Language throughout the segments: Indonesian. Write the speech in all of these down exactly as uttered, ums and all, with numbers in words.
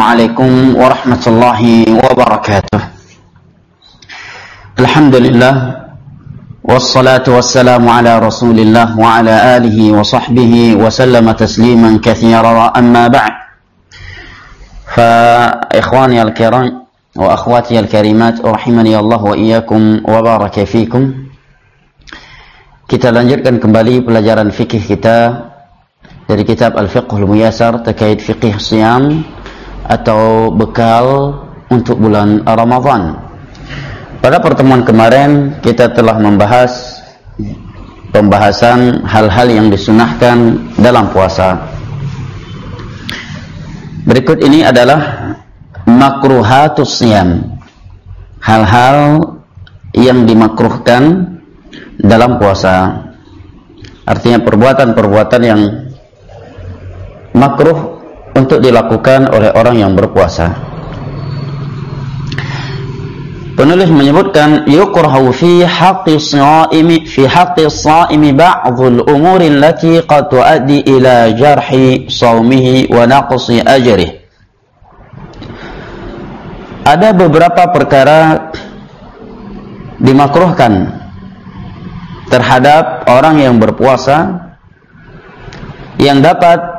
Assalamualaikum warahmatullahi wabarakatuh. Alhamdulillah, wassalatu wassalamu ala rasulillah wa ala alihi wa sahbihi wa sallama tasliman kathira, amma ba'd. Fa ikhwani al-kiram wa akhwati al-karimat, rahimani Allah wa iyyakum wa baraka fikum. Kita lanjutkan kembali pelajaran fikih kita dari kitab Al-Fiqhul Muyassar terkait fikih siyam atau bekal untuk bulan Ramadan. Pada pertemuan kemarin kita telah membahas pembahasan hal-hal yang disunahkan dalam puasa. Berikut ini adalah makruhatus siyam, hal-hal yang dimakruhkan dalam puasa. Artinya perbuatan-perbuatan yang makruh untuk dilakukan oleh orang yang berpuasa. Penulis menyebutkan yukrahu fi haqqi shaimi fi haqqi shaimi ba'dhul umuri allati qad tuaddi ila jarhi shaumihi wa naqsi ajrihi. Ada beberapa perkara dimakruhkan terhadap orang yang berpuasa yang dapat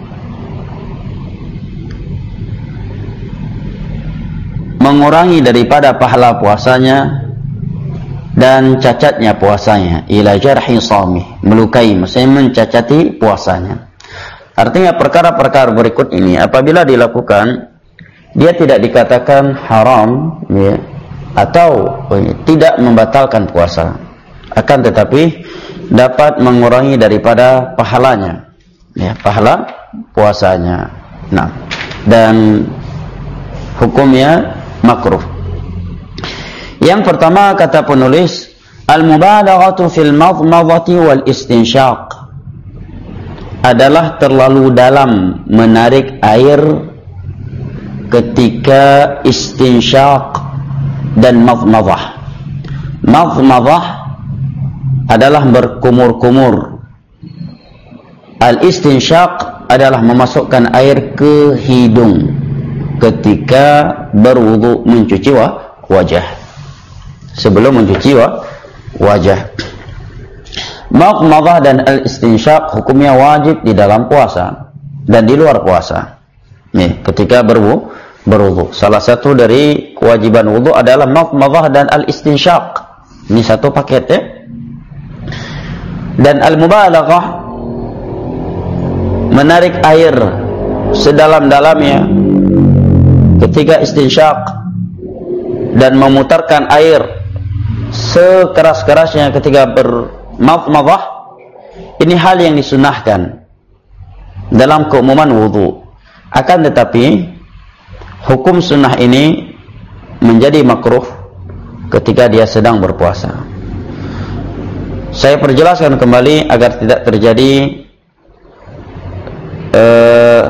mengurangi daripada pahala puasanya dan cacatnya puasanya, ila jarhi shaumi, melukai, maksudnya mencacati puasanya. Artinya perkara-perkara berikut ini apabila dilakukan, dia tidak dikatakan haram, ya, atau ya, tidak membatalkan puasa, akan tetapi dapat mengurangi daripada pahalanya, ya, pahala puasanya. Nah, dan hukumnya makruh. Yang pertama kata penulis, al-mubalaghatu fil madmadhati wal istinsyaq, adalah terlalu dalam menarik air ketika istinsyaq dan madmadhah. Madmadhah adalah berkumur-kumur. Al-istinsyaq adalah memasukkan air ke hidung ketika berwudu, mencuci wajah, sebelum mencuci wajah. Madmadah dan al-istinsyaq hukumnya wajib di dalam puasa dan di luar puasa. Nih, ketika berwudu, berwudu, salah satu dari kewajiban wudu adalah madmadah dan al-istinsyaq. Ini satu paket, ya. Dan al-mubalaghah, menarik air sedalam-dalamnya ketika istinsyaq dan memutarkan air sekeras-kerasnya ketika bermadmadah, ini hal yang disunahkan dalam keumuman wudu. Akan tetapi hukum sunnah ini menjadi makruh ketika dia sedang berpuasa. Saya perjelaskan kembali agar tidak terjadi eh,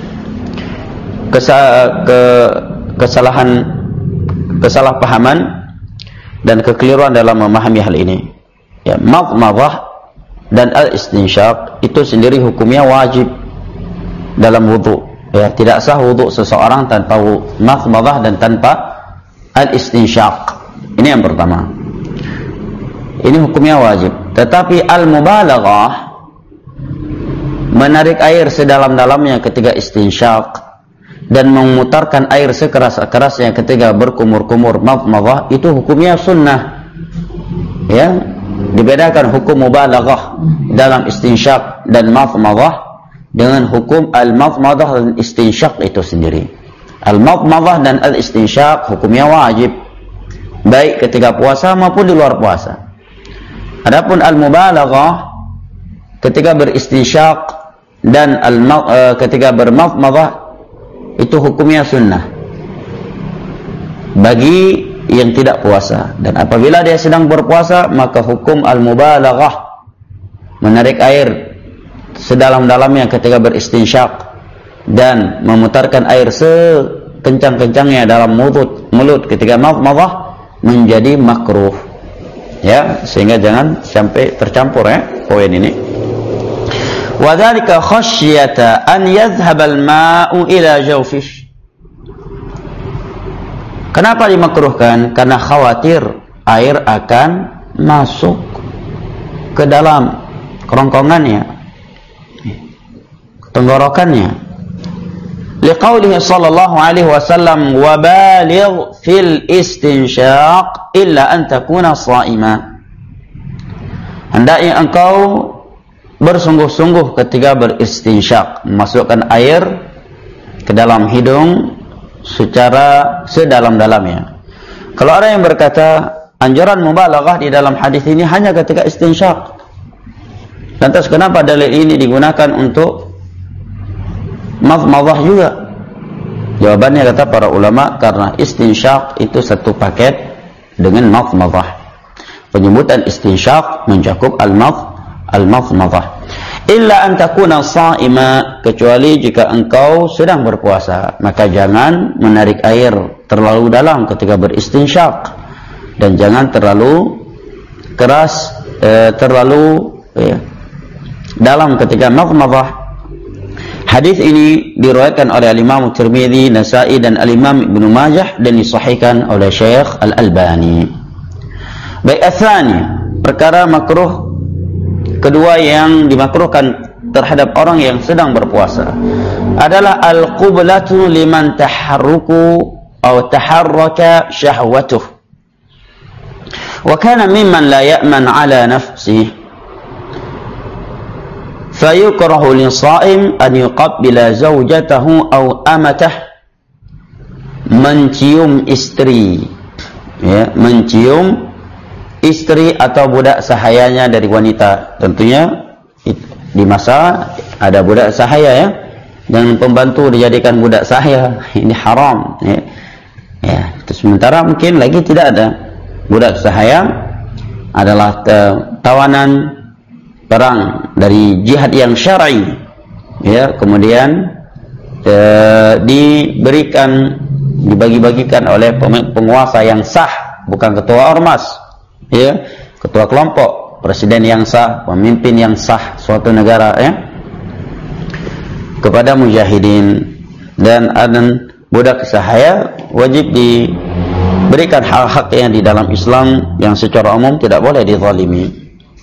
Kesa, ke, kesalahan kesalahpahaman dan kekeliruan dalam memahami hal ini. Ya, madmadah dan al-istinsyaq itu sendiri hukumnya wajib dalam wudu. Ya, tidak sah wudu seseorang tanpa madmadah dan tanpa al-istinsyaq. Ini yang pertama. Ini hukumnya wajib. Tetapi al-mubalaghah, menarik air sedalam-dalamnya ketika istinsyaq dan memutarkan air sekeras-kerasnya ketika berkumur-kumur madmadah, itu hukumnya sunnah. Ya, dibedakan hukum mubalaghah dalam istinsyaq dan madmadah dengan hukum al-madmadah dan istinsyaq itu sendiri. Al-madmadah dan al-istinsyaq hukumnya wajib baik ketika puasa maupun di luar puasa. Adapun al-mubalaghah ketika beristinsyaq dan al uh, ketika bermadmadah itu hukumnya sunnah bagi yang tidak puasa. Dan apabila dia sedang berpuasa, maka hukum al-mubalaghah, menarik air sedalam-dalamnya ketika beristinsyaq dan memutarkan air sekencang-kencangnya dalam mulut mulut ketika madmadah, menjadi makruh. Ya, sehingga jangan sampai tercampur, ya, poin ini. وذلك خشية أن يذهب الماء إلى جوفه Kenapa dimakruhkan? Karena khawatir air akan masuk ke dalam kerongkongannya, tenggorokannya. Liqaulihi sallallahu alaihi wasallam, wa baligh fil istinsyaq illa an takuna sha'ima. Hendaknya engkau bersungguh-sungguh ketika beristinsyak, memasukkan air ke dalam hidung secara sedalam-dalamnya. Kalau ada yang berkata anjuran mubalaghah di dalam hadis ini hanya ketika istinsyak, lantas kenapa dalil ini digunakan untuk madmadah juga? Jawabannya kata para ulama, karena istinsyak itu satu paket dengan madmadah. Penyebutan istinsyak mencakup al-madh al-madmadah. Illa an takuna sha'ima, kecuali jika engkau sedang berpuasa, maka jangan menarik air terlalu dalam ketika beristinsyak, dan jangan terlalu keras, eh, terlalu eh, dalam ketika madmadah. Hadis ini diriwayatkan oleh Imam Tirmidzi, Nasa'i dan Al-Imam Ibnu Majah, dan disahihkan oleh Syekh Al-Albani. Baik, atsani, perkara makruh kedua yang dimakruhkan terhadap orang yang sedang berpuasa adalah al-qublatu liman taharruku atau taharraka syahwatuh wa kana mimman la ya'man ala nafsihi fayukrahu lis-sha'im an yuqabbila zawjatahu aw amatah. Mencium istri, ya, mencium istri atau budak sahayanya dari wanita. Tentunya di masa ada budak sahaya, ya, dan pembantu dijadikan budak sahaya, ini haram, ya. Ya, sementara mungkin lagi tidak ada. Budak sahaya adalah tawanan perang dari jihad yang syar'i, ya, kemudian e, diberikan dibagi-bagikan oleh penguasa yang sah, bukan ketua ormas, ya, ketua kelompok, presiden yang sah, pemimpin yang sah suatu negara, ya, kepada mujahidin. Dan adan budak sahaya wajib diberikan hak-haknya di dalam Islam yang secara umum tidak boleh dizalimi.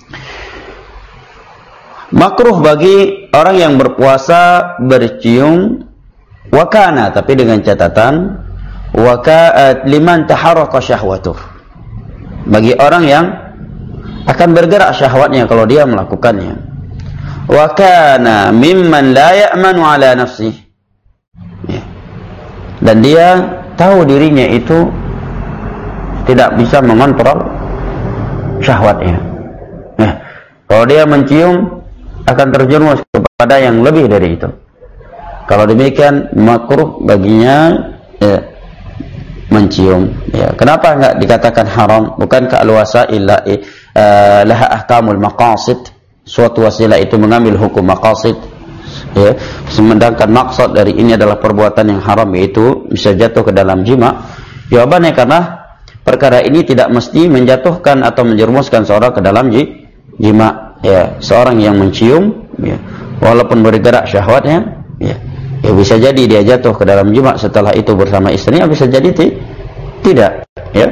Makruh bagi orang yang berpuasa bercium wakana, tapi dengan catatan waka liman taharraka syahwatuh, bagi orang yang akan bergerak syahwatnya kalau dia melakukannya. Wa kana mimman la ya'manu ala nafsihi, ya. Dan dia tahu dirinya itu tidak bisa mengontrol syahwatnya. Ya. Kalau dia mencium akan terjerumus kepada yang lebih dari itu. Kalau demikian makruh baginya, ya, mencium, ya. Kenapa enggak dikatakan haram? Bukankah al-wasail uh, laha ahkamul maqasid? Suatu wasilah itu mengambil hukum maqasid, ya. Sedangkan maksud dari ini adalah perbuatan yang haram, yaitu bisa jatuh ke dalam jima. Jawabannya karena perkara ini tidak mesti menjatuhkan atau menjerumuskan seorang ke dalam jima, ya. Seorang yang mencium, ya, walaupun bergerak syahwatnya, ya, ya bisa jadi dia jatuh ke dalam jima setelah itu bersama istrinya, bisa jadi tidak, ya.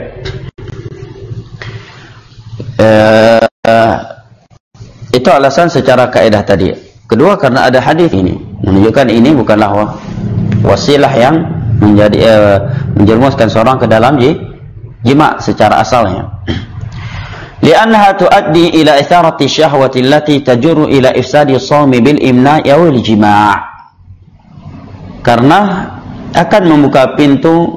Uh, uh, itu alasan secara kaidah tadi. Kedua, karena ada hadis ini menunjukkan ini bukanlah wasilah yang menjadi uh, menjerumuskan seorang ke dalam jima secara asalnya. Li'annaha tuaddi ila itharati syahwati allati tajurru ila ifsadi shaumi bil imna'i aw al jima'. Karena akan membuka pintu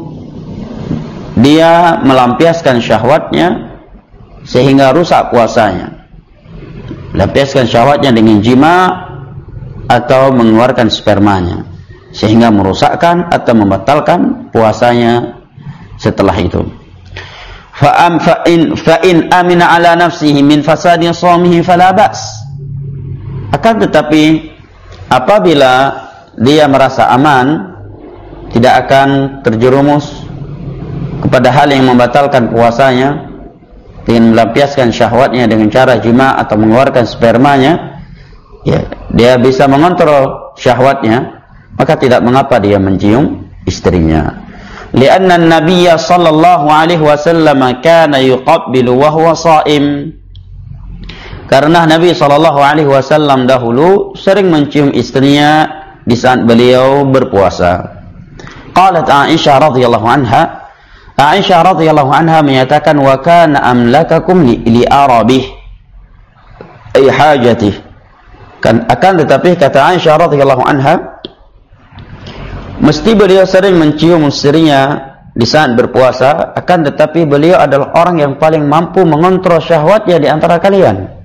dia melampiaskan syahwatnya sehingga rusak puasanya. Melampiaskan syahwatnya dengan jima atau mengeluarkan spermanya sehingga merusakkan atau membatalkan puasanya setelah itu. Fa'am fa'in fa'in amina ala nafsihi min fasadi shaumihi fala ba's. Akan tetapi apabila dia merasa aman, tidak akan terjerumus kepada hal yang membatalkan puasanya dengan melampiaskan syahwatnya dengan cara jima atau mengeluarkan spermanya, ya, dia bisa mengontrol syahwatnya, maka tidak mengapa dia mencium istrinya. lianna an-nabiy sallallahu alaihi wasallam kana yuqabbilu wa huwa sha'im. Karena Nabi sallallahu alaihi wasallam dahulu sering mencium istrinya di saat beliau berpuasa. Qalat Aisyah radhiyallahu anha, Aisyah radhiyallahu anha menyatakan, wa kana amlakakum li, li arabih ay hajatih. Kan akan tetapi kata Aisyah radhiyallahu anha, mesti beliau sering mencium istrinya di saat berpuasa, akan tetapi beliau adalah orang yang paling mampu mengontrol syahwatnya di antara kalian.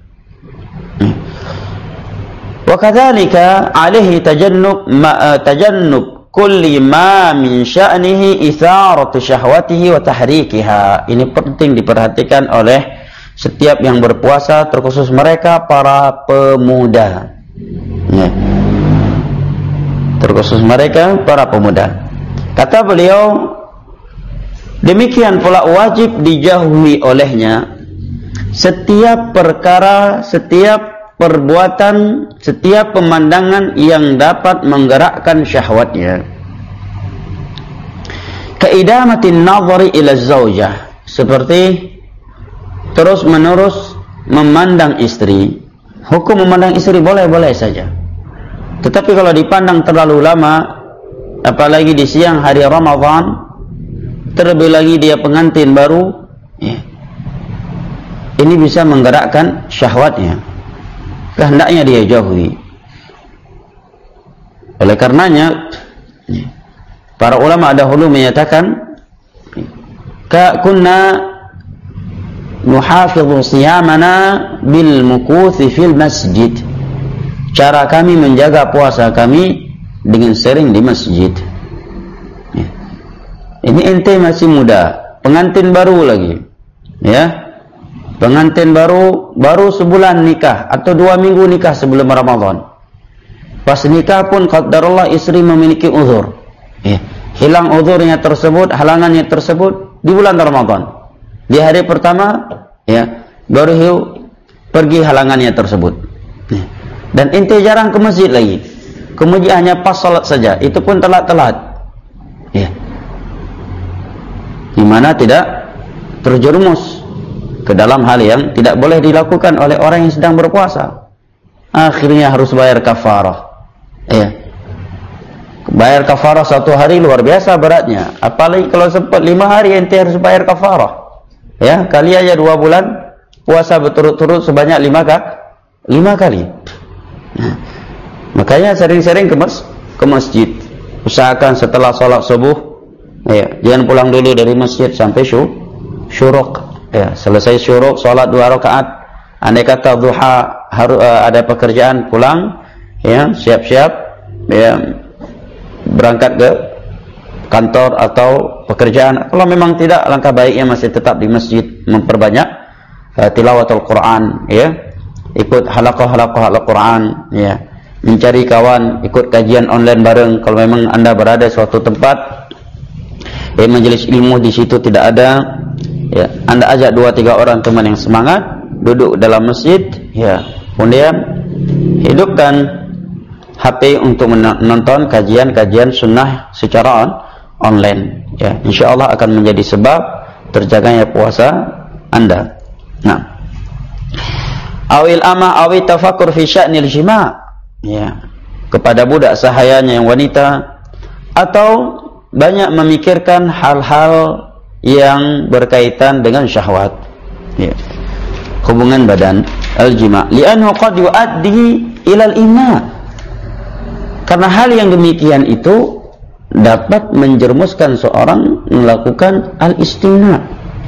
Wa kadzalika alaihi tajannub ma tajannub kulli ma min sya'nihi itharatu syahwatihi wa tahrikiha. Ini penting diperhatikan oleh setiap yang berpuasa, terkhusus mereka para pemuda. Ya. Terkhusus mereka para pemuda. Kata beliau, demikian pula wajib dijauhi olehnya setiap perkara, setiap perbuatan, setiap pemandangan yang dapat menggerakkan syahwatnya. Kaidamatin nazari ila zaujah, seperti terus menerus memandang istri. Hukum memandang istri boleh-boleh saja, tetapi kalau dipandang terlalu lama, apalagi di siang hari Ramadan, terlebih lagi dia pengantin baru, ya, ini bisa menggerakkan syahwatnya. Kehendaknya dia jauhi. Oleh karenanya para ulama dahulu menyatakan, ka kunna nuhafidhu siyamana bil mukuthi fil masjid. Cara kami menjaga puasa kami dengan sering di masjid. Ini ente masih muda, pengantin baru lagi, ya. Pengantin baru, baru sebulan nikah atau dua minggu nikah sebelum Ramadan. Pas nikah pun qadarullah istri memiliki uzur, ya. Hilang uzurnya tersebut, halangannya tersebut di bulan Ramadan. Di hari pertama, ya, baru hiu, pergi halangannya tersebut, ya. Dan ente jarang ke masjid lagi, kemudian hanya pas salat saja, itu pun telat-telat, ya. Di mana tidak terjerumus ke dalam hal yang tidak boleh dilakukan oleh orang yang sedang berpuasa. Akhirnya harus bayar kafarah, ya. Bayar kafarah satu hari luar biasa beratnya, apalagi kalau sempat lima hari ente harus bayar kafarah, ya. Kali aja dua bulan puasa berturut-turut sebanyak lima kali, lima kali. Nah, makanya sering-sering ke, mas, ke masjid. Usahakan setelah sholat subuh, ya, jangan pulang dulu dari masjid sampai syur, syuruk. Ya, selesai syuruk, sholat dua rakaat. Andai kata duha harus uh, ada pekerjaan, pulang, ya, siap-siap, ya, berangkat ke kantor atau pekerjaan. Kalau memang tidak, langkah baiknya masih tetap di masjid, memperbanyak uh, tilawatul Quran, ya, ikut halaqah-halaqah Al-Quran, ya, mencari kawan, ikut kajian online bareng. Kalau memang anda berada di suatu tempat, ya, majelis ilmu di situ tidak ada, ya, anda ajak dua tiga orang teman yang semangat, duduk dalam masjid, ya, kemudian hidupkan H P untuk menonton kajian-kajian sunnah secara on, online, ya, insya Allah akan menjadi sebab terjaganya puasa anda. Nah, awil ama awil tafakur fi sya'nil jima', ya, kepada budak sahayanya yang wanita, atau banyak memikirkan hal-hal yang berkaitan dengan syahwat, ya, hubungan badan, al-jima', li'annahu qad yu'addi ilal ima'. Karena hal yang demikian itu dapat menjermuskan seorang melakukan al-istimna',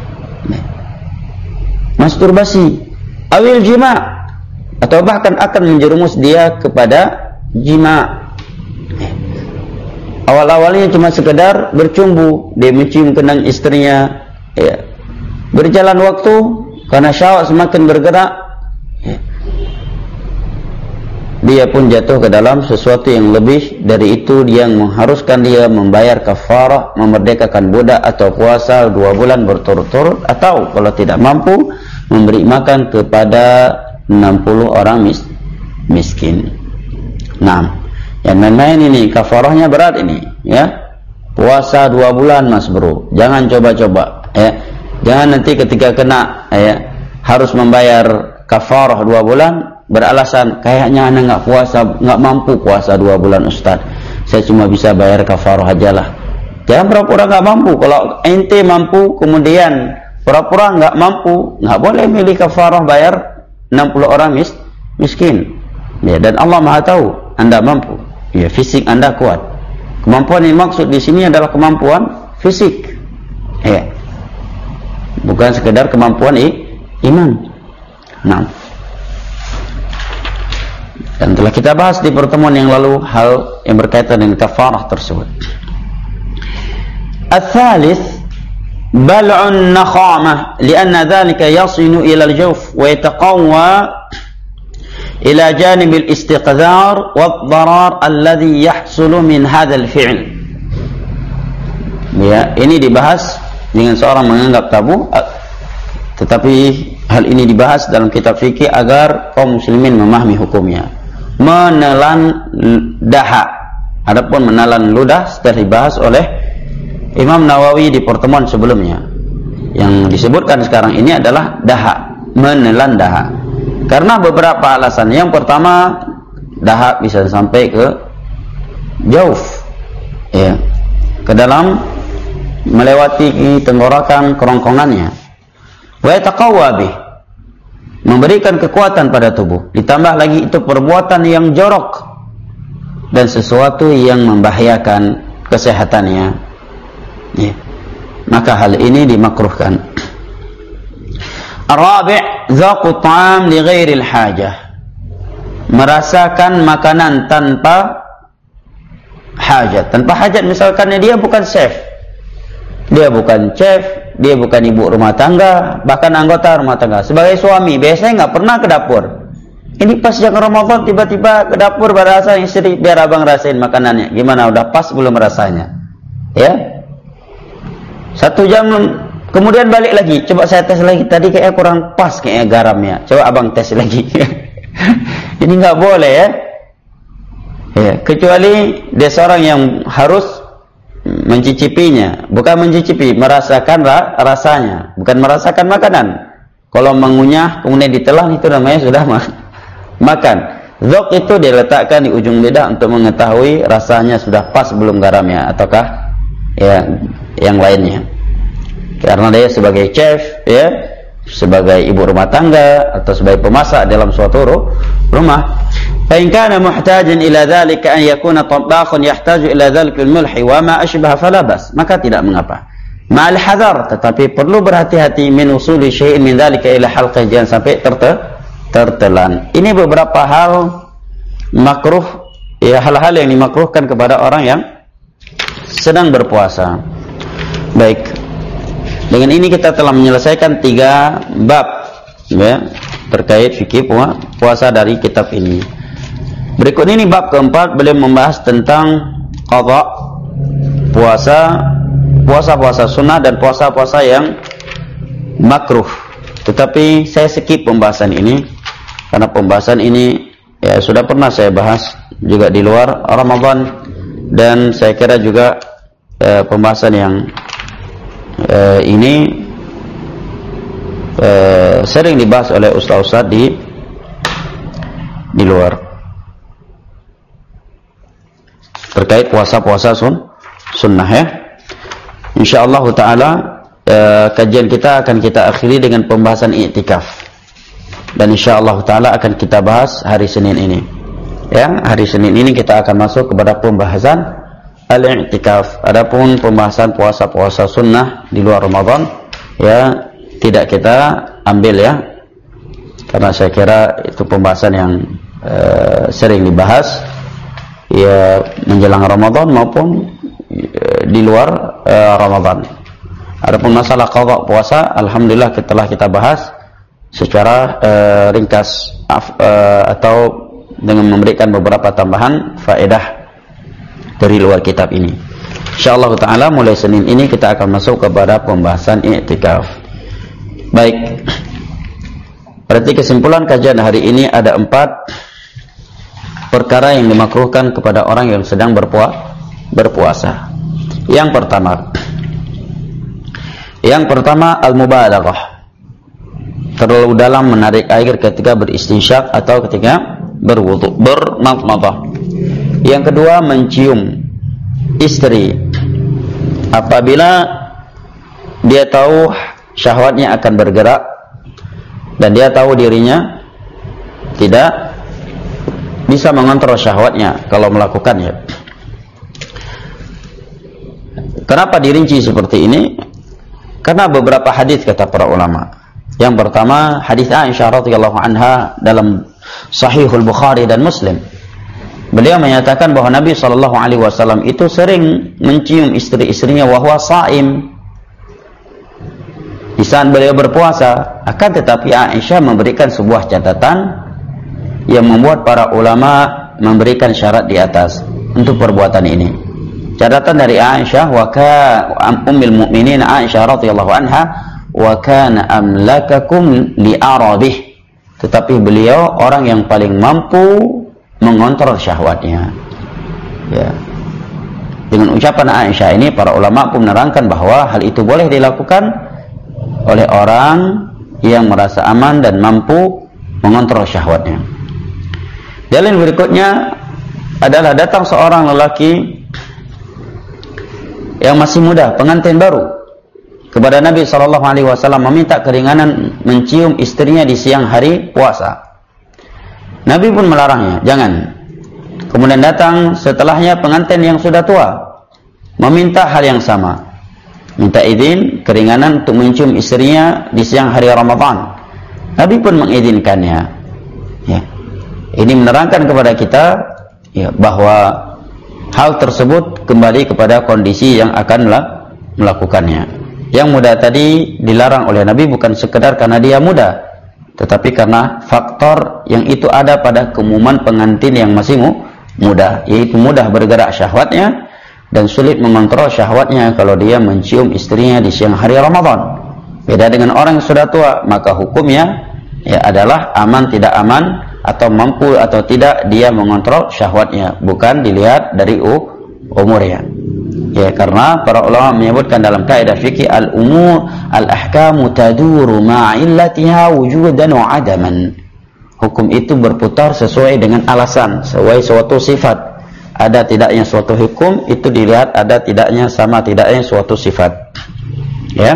masturbasi, awil jima', atau bahkan akan menjerumus dia kepada jima'. Awal-awalnya cuma sekedar bercumbu, dia mencium kenang istrinya, ya. Berjalan waktu, karena syahwat semakin bergerak, ya, dia pun jatuh ke dalam sesuatu yang lebih dari itu, yang mengharuskan dia membayar kafarah, memerdekakan budak, atau puasa dua bulan berturut-turut, atau kalau tidak mampu, memberi makan kepada enam puluh orang mis miskin. Nah, yang main-main ini kafarahnya berat ini, ya. puasa dua bulan mas bro, jangan coba-coba ya. Jangan nanti ketika kena ya harus membayar kafarah dua bulan beralasan kayaknya anak nggak puasa, nggak mampu puasa dua bulan Ustaz, saya cuma bisa bayar kafarah aja lah. Jangan pura-pura nggak mampu. Kalau ente mampu kemudian pura-pura nggak mampu, nggak boleh milih kafarah bayar enam puluh orang mis miskin ya. Dan Allah Maha tahu anda mampu ya, fisik anda kuat. Kemampuan yang maksud di sini adalah kemampuan fisik ya, bukan sekedar kemampuan i, iman. Nah, dan telah kita bahas di pertemuan yang lalu hal yang berkaitan dengan kafarah tersebut. Al-thalith bal'un nakhamah lianna dhalika yasinu ila al-jawf wa yataqawwa ila janib al-istiqdar wad-darar alladhi yahsulu min hadzal fi'l. Ya, ini dibahas dengan seorang menganggap tabu, tetapi hal ini dibahas dalam kitab fikih agar kaum muslimin memahami hukumnya. Menelan dahak, adapun menelan ludah sudah dibahas oleh Imam Nawawi di pertemuan sebelumnya. Yang disebutkan sekarang ini adalah dahak, menelan dahak. Karena beberapa alasan. Yang pertama, dahak bisa sampai ke jauf, ya, ke dalam melewati tenggorokan kerongkongannya. Wa yataqawwa bih, memberikan kekuatan pada tubuh. Ditambah lagi itu perbuatan yang jorok dan sesuatu yang membahayakan kesehatannya ya. Maka hal ini dimakruhkan. Ar-rabi' dzaqu ta'am li ghairil hajah, merasakan makanan tanpa hajat. Tanpa hajat misalkan dia bukan chef, dia bukan chef, dia bukan ibu rumah tangga, bahkan anggota rumah tangga. Sebagai suami biasanya nggak pernah ke dapur. Ini pas jam Ramadan tiba-tiba ke dapur berasa istri, biar abang rasain makanannya. Gimana, udah pas belum rasanya? Ya, satu jam kemudian balik lagi, coba saya tes lagi, tadi kayaknya kurang pas kayaknya garamnya, coba abang tes lagi. Ini nggak boleh ya. Ya, kecuali dia seorang yang harus mencicipinya, bukan mencicipi, merasakan ra rasanya, bukan merasakan makanan. Kalau mengunyah kemudian ditelan, itu namanya sudah ma makan. Dzaq itu diletakkan di ujung lidah untuk mengetahui rasanya sudah pas belum garamnya ataukah ya yang lainnya. Karena dia sebagai chef ya, sebagai ibu rumah tangga atau sebagai pemasak dalam suatu rumah. Fa in kana muhtajan ila dzalika an yakuna tabbakhan yahtaju ila dzalika al-mulhi wa ma ashbaha fala bas, maka tidak mengapa. Ma'al hadar, tetapi perlu berhati-hati min usuli syai'in min dzalika ila halqah, jangan sampai terte tertelan. Ini beberapa hal makruh ya, hal-hal yang dimakruhkan kepada orang yang sedang berpuasa. Baik, dengan ini kita telah menyelesaikan tiga bab ya, terkait fikih puasa dari kitab ini. Berikut ini bab keempat, beliau membahas tentang qadha, puasa, puasa-puasa sunnah dan puasa-puasa yang makruh. Tetapi saya skip pembahasan ini karena pembahasan ini ya sudah pernah saya bahas juga di luar Ramadan, dan saya kira juga eh, pembahasan yang eh, ini eh, sering dibahas oleh ustaz-ustaz di di luar terkait puasa-puasa sun, sunnah ya. Insyaallah taala eh, kajian kita akan kita akhiri dengan pembahasan i'tikaf, dan insyaallah taala akan kita bahas hari Senin ini. Ya, hari Senin ini kita akan masuk kepada pembahasan al-i'tikaf. Adapun pembahasan puasa-puasa sunnah di luar Ramadan ya tidak kita ambil ya, karena saya kira itu pembahasan yang eh, sering dibahas ya menjelang Ramadan maupun e, di luar e, Ramadan. Adapun masalah qadha puasa, alhamdulillah telah kita bahas secara e, ringkas af, e, atau dengan memberikan beberapa tambahan faedah dari luar kitab ini. Insyaallah taala mulai Senin ini kita akan masuk kepada pembahasan i'tikaf. Baik. Berarti kesimpulan kajian hari ini ada empat perkara yang dimakruhkan kepada orang yang sedang berpuasa. berpuasa. Yang pertama, yang pertama al-mubalaghah, terlalu dalam menarik air ketika beristinsyak atau ketika berwudu, bermadmadah. Yang kedua, mencium istri apabila dia tahu syahwatnya akan bergerak dan dia tahu dirinya tidak bisa mengontrol syahwatnya kalau melakukannya. Kenapa dirinci seperti ini? Karena beberapa hadis kata para ulama. Yang pertama, hadis Aisyah radhiyallahu anha dalam Sahihul Bukhari dan Muslim. Beliau menyatakan bahwa Nabi shallallahu alaihi wasallam itu sering mencium istri-istrinya wahwa shaim, di saat beliau berpuasa. Akan tetapi Aisyah memberikan sebuah catatan yang membuat para ulama memberikan syarat di atas untuk perbuatan ini. Catatan dari Aisyah, wa ka ummul mukminin Aisyah radhiyallahu anha, wa kana amlakakum li arabih, tetapi beliau orang yang paling mampu mengontrol syahwatnya. Ya. Dengan ucapan Aisyah ini para ulama pun menerangkan bahwa hal itu boleh dilakukan oleh orang yang merasa aman dan mampu mengontrol syahwatnya. Dalil berikutnya adalah datang seorang lelaki yang masih muda, pengantin baru, kepada Nabi shallallahu alaihi wasallam meminta keringanan mencium istrinya di siang hari puasa. Nabi pun melarangnya, jangan. Kemudian datang setelahnya pengantin yang sudah tua, meminta hal yang sama, minta izin keringanan untuk mencium istrinya di siang hari Ramadan. Nabi pun mengizinkannya. Ya. Ini menerangkan kepada kita ya, bahwa hal tersebut kembali kepada kondisi yang akan melakukannya. Yang muda tadi dilarang oleh Nabi bukan sekedar karena dia muda, tetapi karena faktor yang itu ada pada keumuman pengantin yang masih muda, yaitu mudah bergerak syahwatnya dan sulit mengontrol syahwatnya kalau dia mencium istrinya di siang hari Ramadan. Beda dengan orang yang sudah tua, maka hukumnya ya adalah aman tidak aman, atau mampu atau tidak dia mengontrol syahwatnya, bukan dilihat dari umurnya. Ya, karena para ulama menyebutkan dalam kaidah fikih al-umur al-ahkamu taduru ma'illatiha wujudan wa adaman. Hukum itu berputar sesuai dengan alasan, sesuai suatu sifat. Ada tidaknya suatu hukum itu dilihat ada tidaknya sama tidaknya suatu sifat. Ya.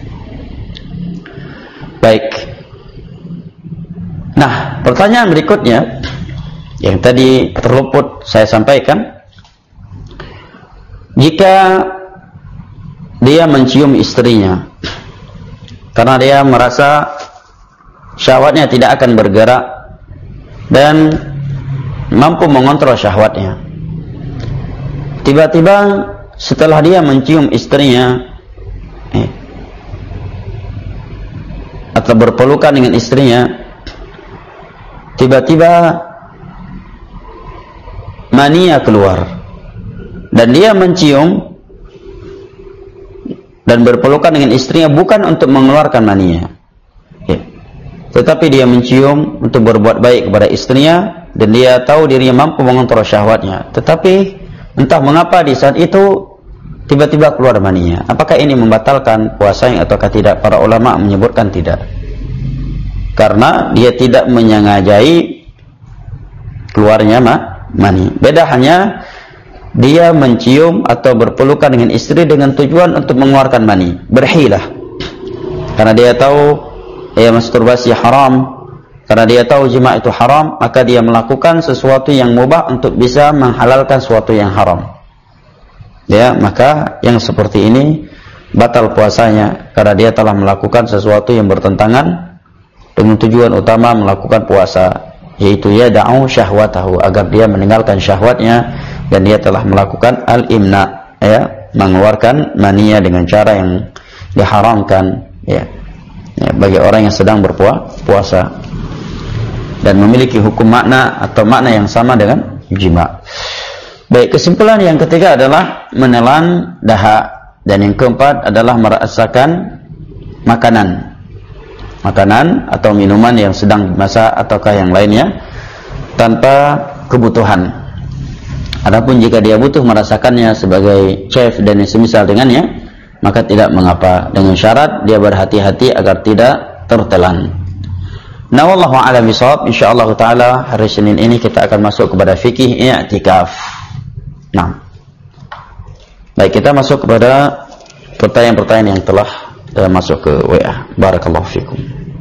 Baik. Nah, pertanyaan berikutnya yang tadi terluput saya sampaikan, jika dia mencium istrinya karena dia merasa syahwatnya tidak akan bergerak dan mampu mengontrol syahwatnya, tiba-tiba setelah dia mencium istrinya eh, atau berpelukan dengan istrinya, tiba-tiba mania keluar dan dia mencium dan berpelukan dengan istrinya bukan untuk mengeluarkan mania ya, tetapi dia mencium untuk berbuat baik kepada istrinya dan dia tahu dirinya mampu mengontrol syahwatnya, tetapi entah mengapa di saat itu tiba-tiba keluar mania. Apakah ini membatalkan puasanya ataukah tidak? Para ulama menyebutkan tidak, karena dia tidak menyengajai keluarnya mani. Beda hanya dia mencium atau berpelukan dengan istri dengan tujuan untuk mengeluarkan mani, berhilah. Karena dia tahu ya masturbasi haram, karena dia tahu jima itu haram, maka dia melakukan sesuatu yang mubah untuk bisa menghalalkan sesuatu yang haram. Ya, maka yang seperti ini batal puasanya karena dia telah melakukan sesuatu yang bertentangan dengan tujuan utama melakukan puasa, yaitu ya da'u syahwatahu, agar dia meninggalkan syahwatnya dan dia telah melakukan al-imna, ya, mengeluarkan mania dengan cara yang diharamkan, ya, ya bagi orang yang sedang berpuasa dan memiliki hukum makna atau makna yang sama dengan jima. Baik, kesimpulan yang ketiga adalah menelan dahak, dan yang keempat adalah merasakan makanan makanan atau minuman yang sedang dimasak ataukah yang lainnya tanpa kebutuhan. Adapun jika dia butuh merasakannya sebagai chef dan yang semisal dengannya, maka tidak mengapa, dengan syarat dia berhati-hati agar tidak tertelan. Nah, wallahu a'lam bishawab. Insyaallah taala hari Senin ini kita akan masuk kepada fikih i'tikaf. Nah, baik, kita masuk kepada pertanyaan-pertanyaan yang telah uh, masuk ke W A. Barakallahu fikum.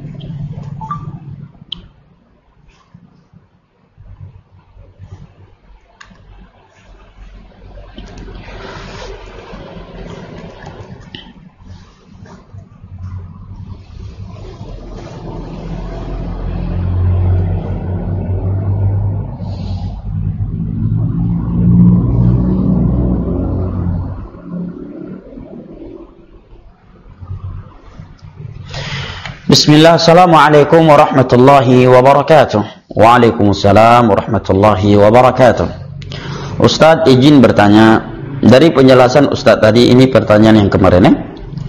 Bismillah, assalamualaikum warahmatullahi wabarakatuh. Waalaikumsalam warahmatullahi wabarakatuh. Ustadz izin bertanya, dari penjelasan Ustadz tadi, ini pertanyaan yang kemarin ya,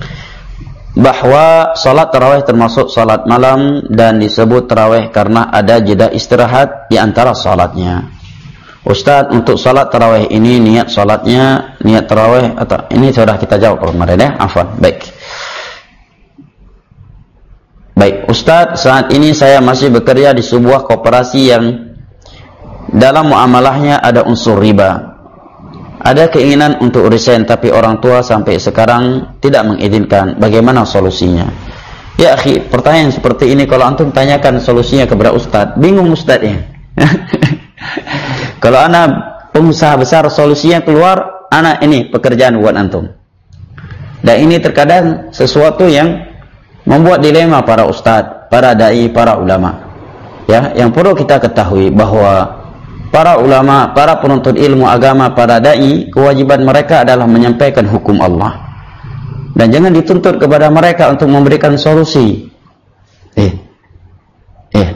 bahwa salat tarawih termasuk salat malam dan disebut tarawih karena ada jeda istirahat di antara salatnya. Ustadz, untuk salat tarawih ini niat salatnya niat tarawih atau ini sudah kita jawab kemarin ya, afwan. Baik. Baik, Ustadz, saat ini saya masih bekerja di sebuah koperasi yang dalam muamalahnya ada unsur riba. Ada keinginan untuk resign, tapi orang tua sampai sekarang tidak mengizinkan. Bagaimana solusinya? Ya akhi, pertanyaan seperti ini kalau antum tanyakan solusinya kepada Ustadz, bingung Ustadz ya. Kalau anak pengusaha besar, solusinya keluar, anak ini pekerjaan buat antum. Dan ini terkadang sesuatu yang membuat dilema para ustadz, para dai, para ulama. Ya, yang perlu kita ketahui bahwa para ulama, para penuntut ilmu agama, para dai, kewajiban mereka adalah menyampaikan hukum Allah. Dan jangan dituntut kepada mereka untuk memberikan solusi. Eh, eh.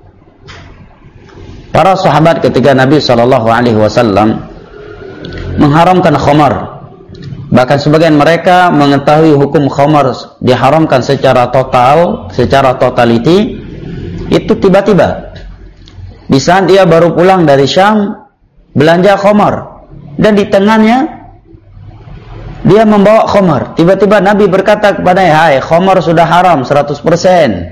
Para sahabat ketika Nabi Shallallahu Alaihi Wasallam mengharamkan khamar, bahkan sebagian mereka mengetahui hukum khamar diharamkan secara total, secara totality, itu tiba-tiba di saat dia baru pulang dari Syam belanja khamar, dan di tengahnya dia membawa khamar. Tiba-tiba Nabi berkata kepadanya, "Hai, khamar sudah haram seratus persen."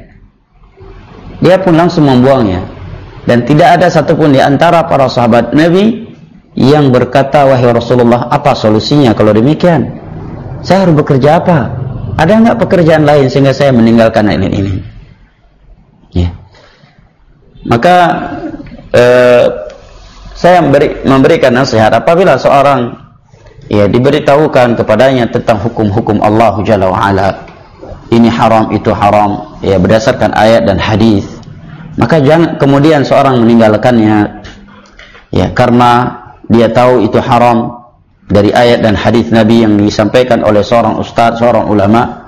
Dia pun langsung membuangnya, dan tidak ada satupun di antara para sahabat Nabi yang berkata, "Wahai Rasulullah, apa solusinya kalau demikian? Saya harus bekerja apa? Ada enggak pekerjaan lain sehingga saya meninggalkan ini ini?" Ya. Maka eh, saya memberi, memberikan nasihat apabila seorang ya diberitahukan kepadanya tentang hukum-hukum Allah Jalla wa Ala, ini haram, itu haram, ya berdasarkan ayat dan hadis, maka jangan kemudian seorang meninggalkannya ya karena dia tahu itu haram dari ayat dan hadis Nabi yang disampaikan oleh seorang ustaz, seorang ulama.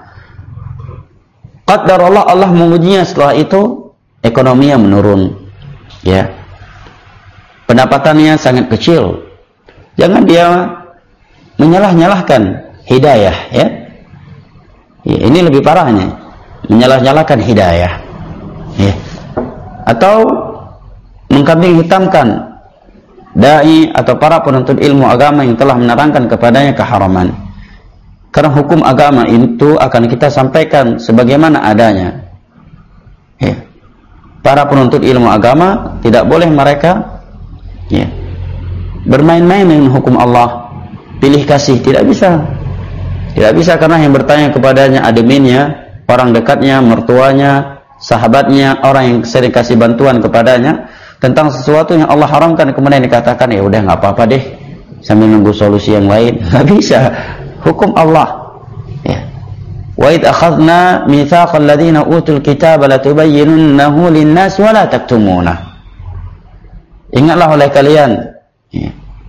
Qadarullah, Allah mengujinya setelah itu, ekonominya menurun, ya, pendapatannya sangat kecil. Jangan dia menyalah-nyalahkan hidayah, ya. Ya, ini lebih parahnya, menyalah-nyalahkan hidayah, ya, atau mengkambing hitamkan dai atau para penuntut ilmu agama yang telah menerangkan kepadanya keharaman. Karena hukum agama itu akan kita sampaikan sebagaimana adanya. Ya. Para penuntut ilmu agama tidak boleh mereka ya, bermain-main dengan hukum Allah, pilih kasih, tidak bisa. Tidak bisa, karena yang bertanya kepadanya adminnya, orang dekatnya, mertuanya, sahabatnya, orang yang sering kasih bantuan kepadanya tentang sesuatu yang Allah haramkan, kemudian dikatakan ya udah nggak apa-apa deh sambil nunggu solusi yang lain. Nggak bisa, hukum Allah ya. Wa id akhadna mitsaqal ladzina utul kitaba latubayyinunnahu lin-nas wa la taktumunah. Ingatlah oleh kalian ya,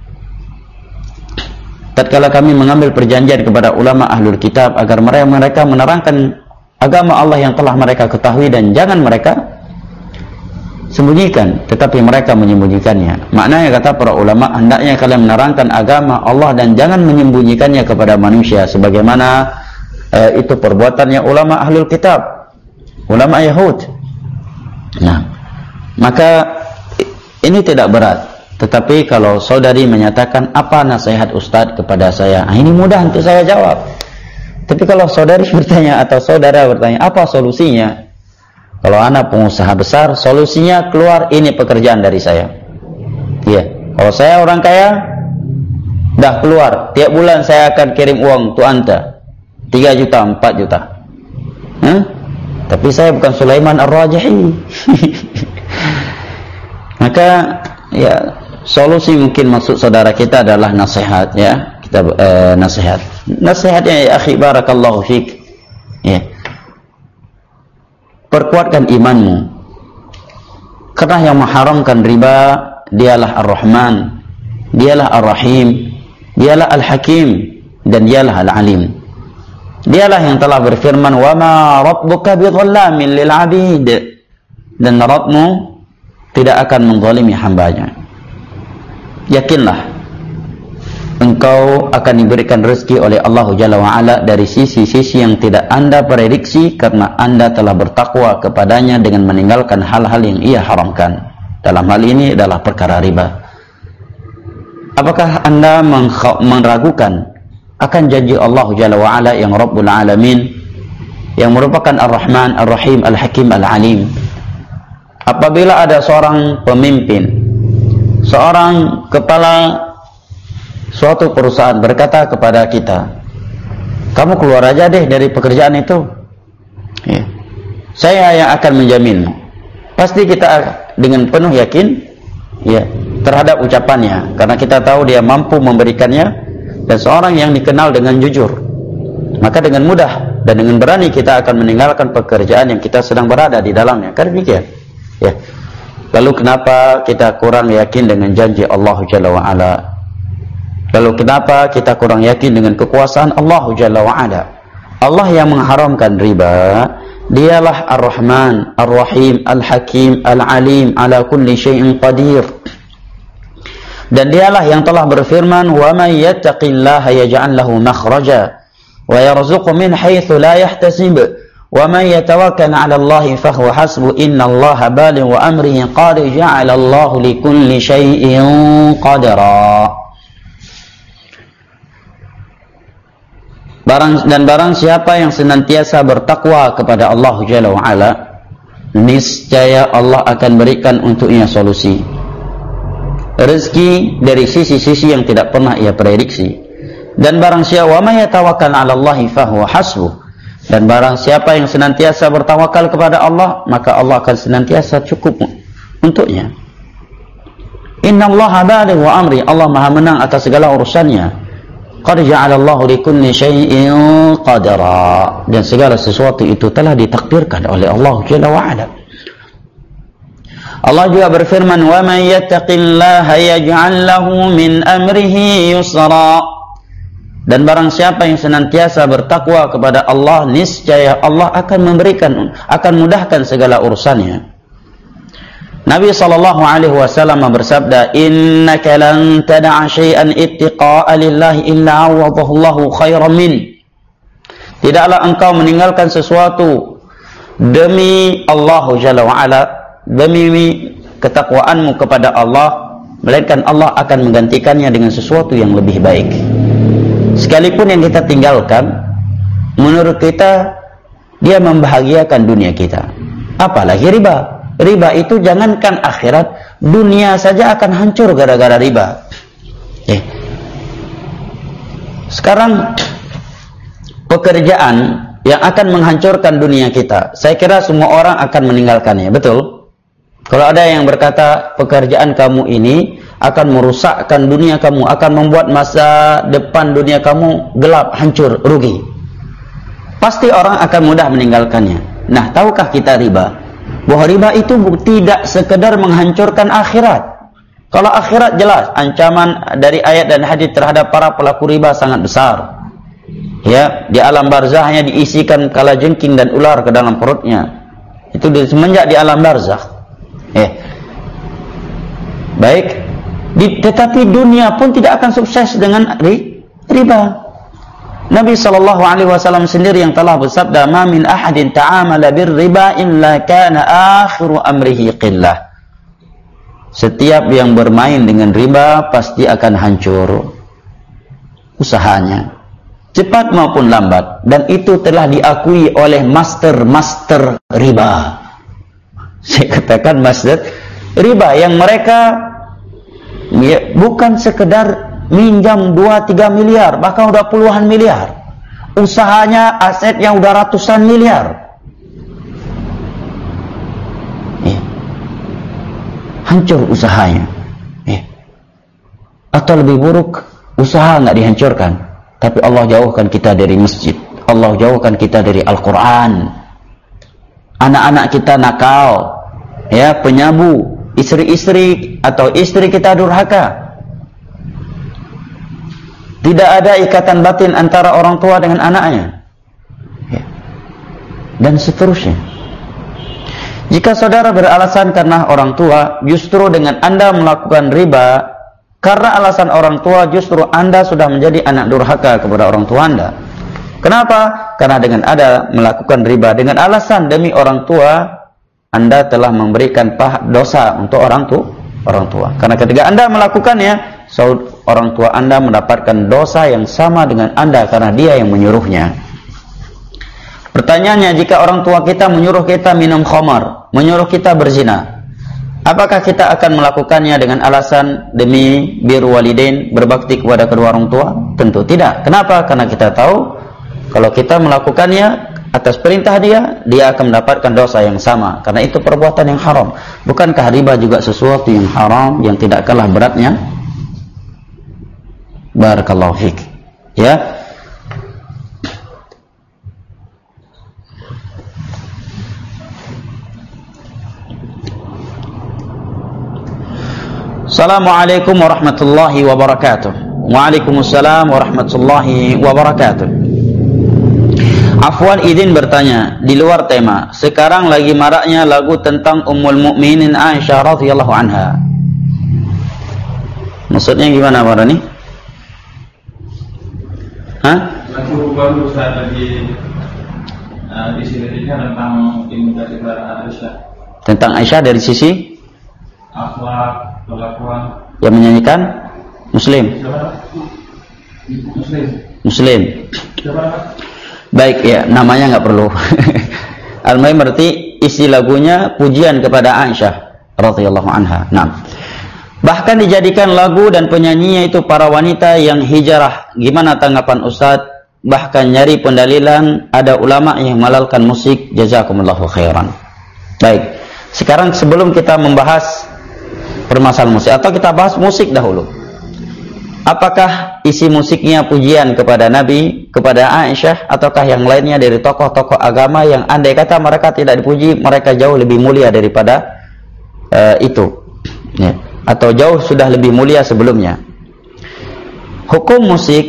tatkala kami mengambil perjanjian kepada ulama ahlul kitab agar mereka mereka menerangkan agama Allah yang telah mereka ketahui, dan jangan mereka sembunyikan, tetapi mereka menyembunyikannya. Maknanya kata para ulama, hendaknya kalian menerangkan agama Allah dan jangan menyembunyikannya kepada manusia, sebagaimana eh, itu perbuatannya ulama ahlul kitab, ulama Yahud. Nah, maka ini tidak berat Tetapi kalau saudari menyatakan, apa nasihat Ustadz kepada saya? Ah, ini mudah untuk saya jawab. Tapi kalau saudari bertanya atau saudara bertanya, apa solusinya? Kalau anak pengusaha besar, solusinya keluar, ini pekerjaan dari saya. Iya. Kalau saya orang kaya, dah keluar. Tiap bulan saya akan kirim uang untuk anda. tiga juta, empat juta. Huh? Tapi saya bukan Sulaiman Ar-Rajihi. Maka, ya, solusi mungkin maksud saudara kita adalah nasihat, ya. Kita eh, nasihat. Nasihatnya, ya akhi, barakallahu fiik. Ya. Perkuatkan imanmu. Karena yang mengharamkan riba, dialah Ar-Rahman, dialah Ar-Rahim, dialah Al-Hakim, dan dialah Al-Alim. Dialah yang telah berfirman, wa ma rabbuka bidhallamin lil 'abid. Dan Rabbmu tidak akan menzalimi hambanya. Yakinlah engkau akan diberikan rezeki oleh Allah Jalla wa Ala dari sisi-sisi yang tidak anda prediksi, karena anda telah bertakwa kepadanya dengan meninggalkan hal-hal yang ia haramkan. Dalam hal ini adalah perkara riba. Apakah anda meragukan akan janji Allah Jalla wa Ala yang Rabbul Alamin, yang merupakan Ar-Rahman, Ar-Rahim, Al-Hakim, Al-Alim? Apabila ada seorang pemimpin, seorang kepala suatu perusahaan berkata kepada kita, kamu keluar aja deh dari pekerjaan itu, ya, saya yang akan menjaminmu. Pasti kita dengan penuh yakin, ya, terhadap ucapannya, karena kita tahu dia mampu memberikannya, dan seorang yang dikenal dengan jujur. Maka dengan mudah dan dengan berani kita akan meninggalkan pekerjaan yang kita sedang berada di dalamnya. Kan demikian, ya. Lalu kenapa kita kurang yakin dengan janji Allah Jalla wa Ala? Lalu kenapa kita kurang yakin dengan kekuasaan Allah Jalla wa Ala? Allah yang mengharamkan riba, dialah Ar-Rahman, Ar-Rahim, Al-Hakim, Al-Alim, ala kulli syai'in qadir. Dan dialah yang telah berfirman, wa may yattaqillaha yaj'al lahu makhraja wa yarzuqhu min haitsu la yahtasib wa man yatawakkal 'ala Allahi fahuwa hasbuh innallaha balighu amrihi qad ja'ala Allahu likulli syai'in qadara. Barang dan barang siapa yang senantiasa bertakwa kepada Allah Jalla wa Ala, niscaya Allah akan berikan untuknya solusi, rezeki dari sisi-sisi yang tidak pernah ia prediksi. Dan barang siapa wa may yatawakkal 'ala Allahi fahuwa hasbuh, dan barang siapa yang senantiasa bertawakal kepada Allah, maka Allah akan senantiasa cukup untuknya. Innallaha balighu amri, Allah Maha menang atas segala urusannya. Qad ja'alallahu likulli syai'in qadara, dan segala sesuatu itu telah ditakdirkan oleh Allah Jalla wa Ala. Allah juga berfirman, wa man yattaqillaha yaj'al lahu min amrihi yusra, dan barang siapa yang senantiasa bertakwa kepada Allah, niscaya Allah akan memberikan, akan mudahkan segala urusannya. Nabi sallallahu alaihi wasallam bersabda, innaka lan tad'a syai'an ittiqa'a lillahi illa 'awadahu Allahu khairan min. Tidaklah engkau meninggalkan sesuatu demi Allah Jalla wa Ala, demi ketakwaanmu kepada Allah, melainkan Allah akan menggantikannya dengan sesuatu yang lebih baik. Sekalipun yang kita tinggalkan, menurut kita dia membahagiakan dunia kita, apalagi riba. Riba itu jangankan akhirat, dunia saja akan hancur gara-gara riba. Eh. Sekarang pekerjaan yang akan menghancurkan dunia kita, saya kira semua orang akan meninggalkannya, betul? Kalau ada yang berkata pekerjaan kamu ini akan merusakkan dunia kamu, akan membuat masa depan dunia kamu gelap, hancur, rugi, pasti orang akan mudah meninggalkannya. Nah, tahukah kita riba? Bahwa riba itu tidak sekedar menghancurkan akhirat. Kalau akhirat jelas ancaman dari ayat dan hadis terhadap para pelaku riba sangat besar. Ya, di alam barzah hanya diisikan kalajengking dan ular ke dalam perutnya. Itu semenjak di alam barzah. Ya. Baik, di, tetapi dunia pun tidak akan sukses dengan ri, riba. Nabi sallallahu alaihi wasallam sendiri yang telah bersabda, "Ma min ahadin ta'amala bir riba illa kana akhiru amrihi qillah." setiap yang bermain dengan riba pasti akan hancur usahanya, cepat maupun lambat, dan itu telah diakui oleh master-master riba. Saya katakan master riba yang mereka ya, bukan sekedar minjam dua tiga miliar, bahkan udah puluhan miliar. Usahanya, asetnya udah ratusan miliar. Ya. Hancur usahanya. Ya. Atau lebih buruk, usaha nggak dihancurkan, tapi Allah jauhkan kita dari masjid, Allah jauhkan kita dari Al-Quran. Anak-anak kita nakal, ya, penyabu, istri-istri atau istri kita durhaka. Tidak ada ikatan batin antara orang tua dengan anaknya, ya. Dan seterusnya. Jika saudara beralasan karena orang tua, justru dengan Anda melakukan riba karena alasan orang tua, justru Anda sudah menjadi anak durhaka kepada orang tua Anda. Kenapa? Karena dengan Anda melakukan riba dengan alasan demi orang tua, Anda telah memberikan dosa untuk orang tua, orang tua. Karena ketika Anda melakukannya, orang tua Anda mendapatkan dosa yang sama dengan Anda karena dia yang menyuruhnya. Pertanyaannya, jika orang tua kita menyuruh kita minum khamar, menyuruh kita berzina, apakah kita akan melakukannya dengan alasan demi birru walidain, berbakti kepada kedua orang tua? Tentu tidak. Kenapa? Karena kita tahu kalau kita melakukannya atas perintah dia, dia akan mendapatkan dosa yang sama. Karena itu perbuatan yang haram. Bukankah riba juga sesuatu yang haram, yang tidak kalah beratnya? Barakallahu fiik. Ya. Assalamualaikum warahmatullahi wabarakatuh. Waalaikumsalam warahmatullahi wabarakatuh. Afwan izin bertanya, di luar tema. Sekarang lagi maraknya lagu tentang Ummul Mukminin Aisyah radhiyallahu anha. Maksudnya gimana Pak Rani? Hah? Lagu baru saat lagi uh, di sini tentang imunisasi Aisyah. Tentang Aisyah dari sisi akhlak, kelakuan. Yang menyanyikan Muslim. Muslim. Muslim. Baik ya, namanya nggak perlu. Al-Muhim berarti isi lagunya pujian kepada Aisyah radhiyallahu anha. Nah, bahkan dijadikan lagu dan penyanyinya itu para wanita yang hijrah. Gimana tanggapan Ustaz? Bahkan nyari pendalilan ada ulama yang mehalalkan musik. Jazakumullahu khairan. Baik. Sekarang sebelum kita membahas permasalahan musik, atau kita bahas musik dahulu. Apakah isi musiknya pujian kepada Nabi, kepada Aisyah, ataukah yang lainnya dari tokoh-tokoh agama yang andai kata mereka tidak dipuji, mereka jauh lebih mulia daripada uh, itu, ya. Atau jauh sudah lebih mulia sebelumnya. Hukum musik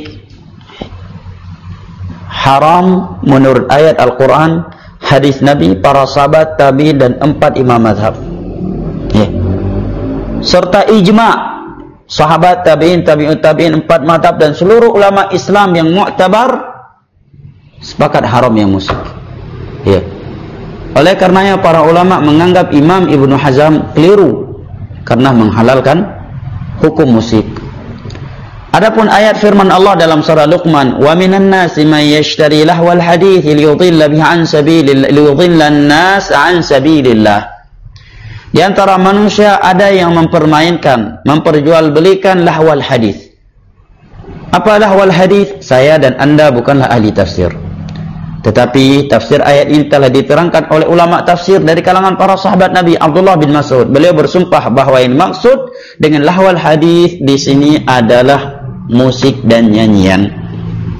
haram menurut ayat Al-Quran, hadis Nabi, para sahabat, tabi'in, dan empat imam mazhab, ya. Serta ijma' sahabat, tabi'in, tabi'ut tabi'in, empat mazhab, dan seluruh ulama Islam yang mu'tabar sepakat haram yang musik, ya. Oleh karenanya para ulama menganggap Imam Ibnu Hazm keliru karena menghalalkan hukum musik. Adapun ayat firman Allah dalam surah Luqman, wa minan nasi may yashtari lahwal hadits liyudilla bihi an sabilillah liyudillan nas an sabilillah. Di antara manusia ada yang mempermainkan, memperjualbelikan lahwal hadis. Apa lahwal hadis? Saya dan Anda bukanlah ahli tafsir. Tetapi tafsir ayat ini telah diterangkan oleh ulama tafsir dari kalangan para sahabat Nabi. Abdullah bin Mas'ud, beliau bersumpah bahwa yang maksud dengan lahwal hadis di sini adalah musik dan nyanyian.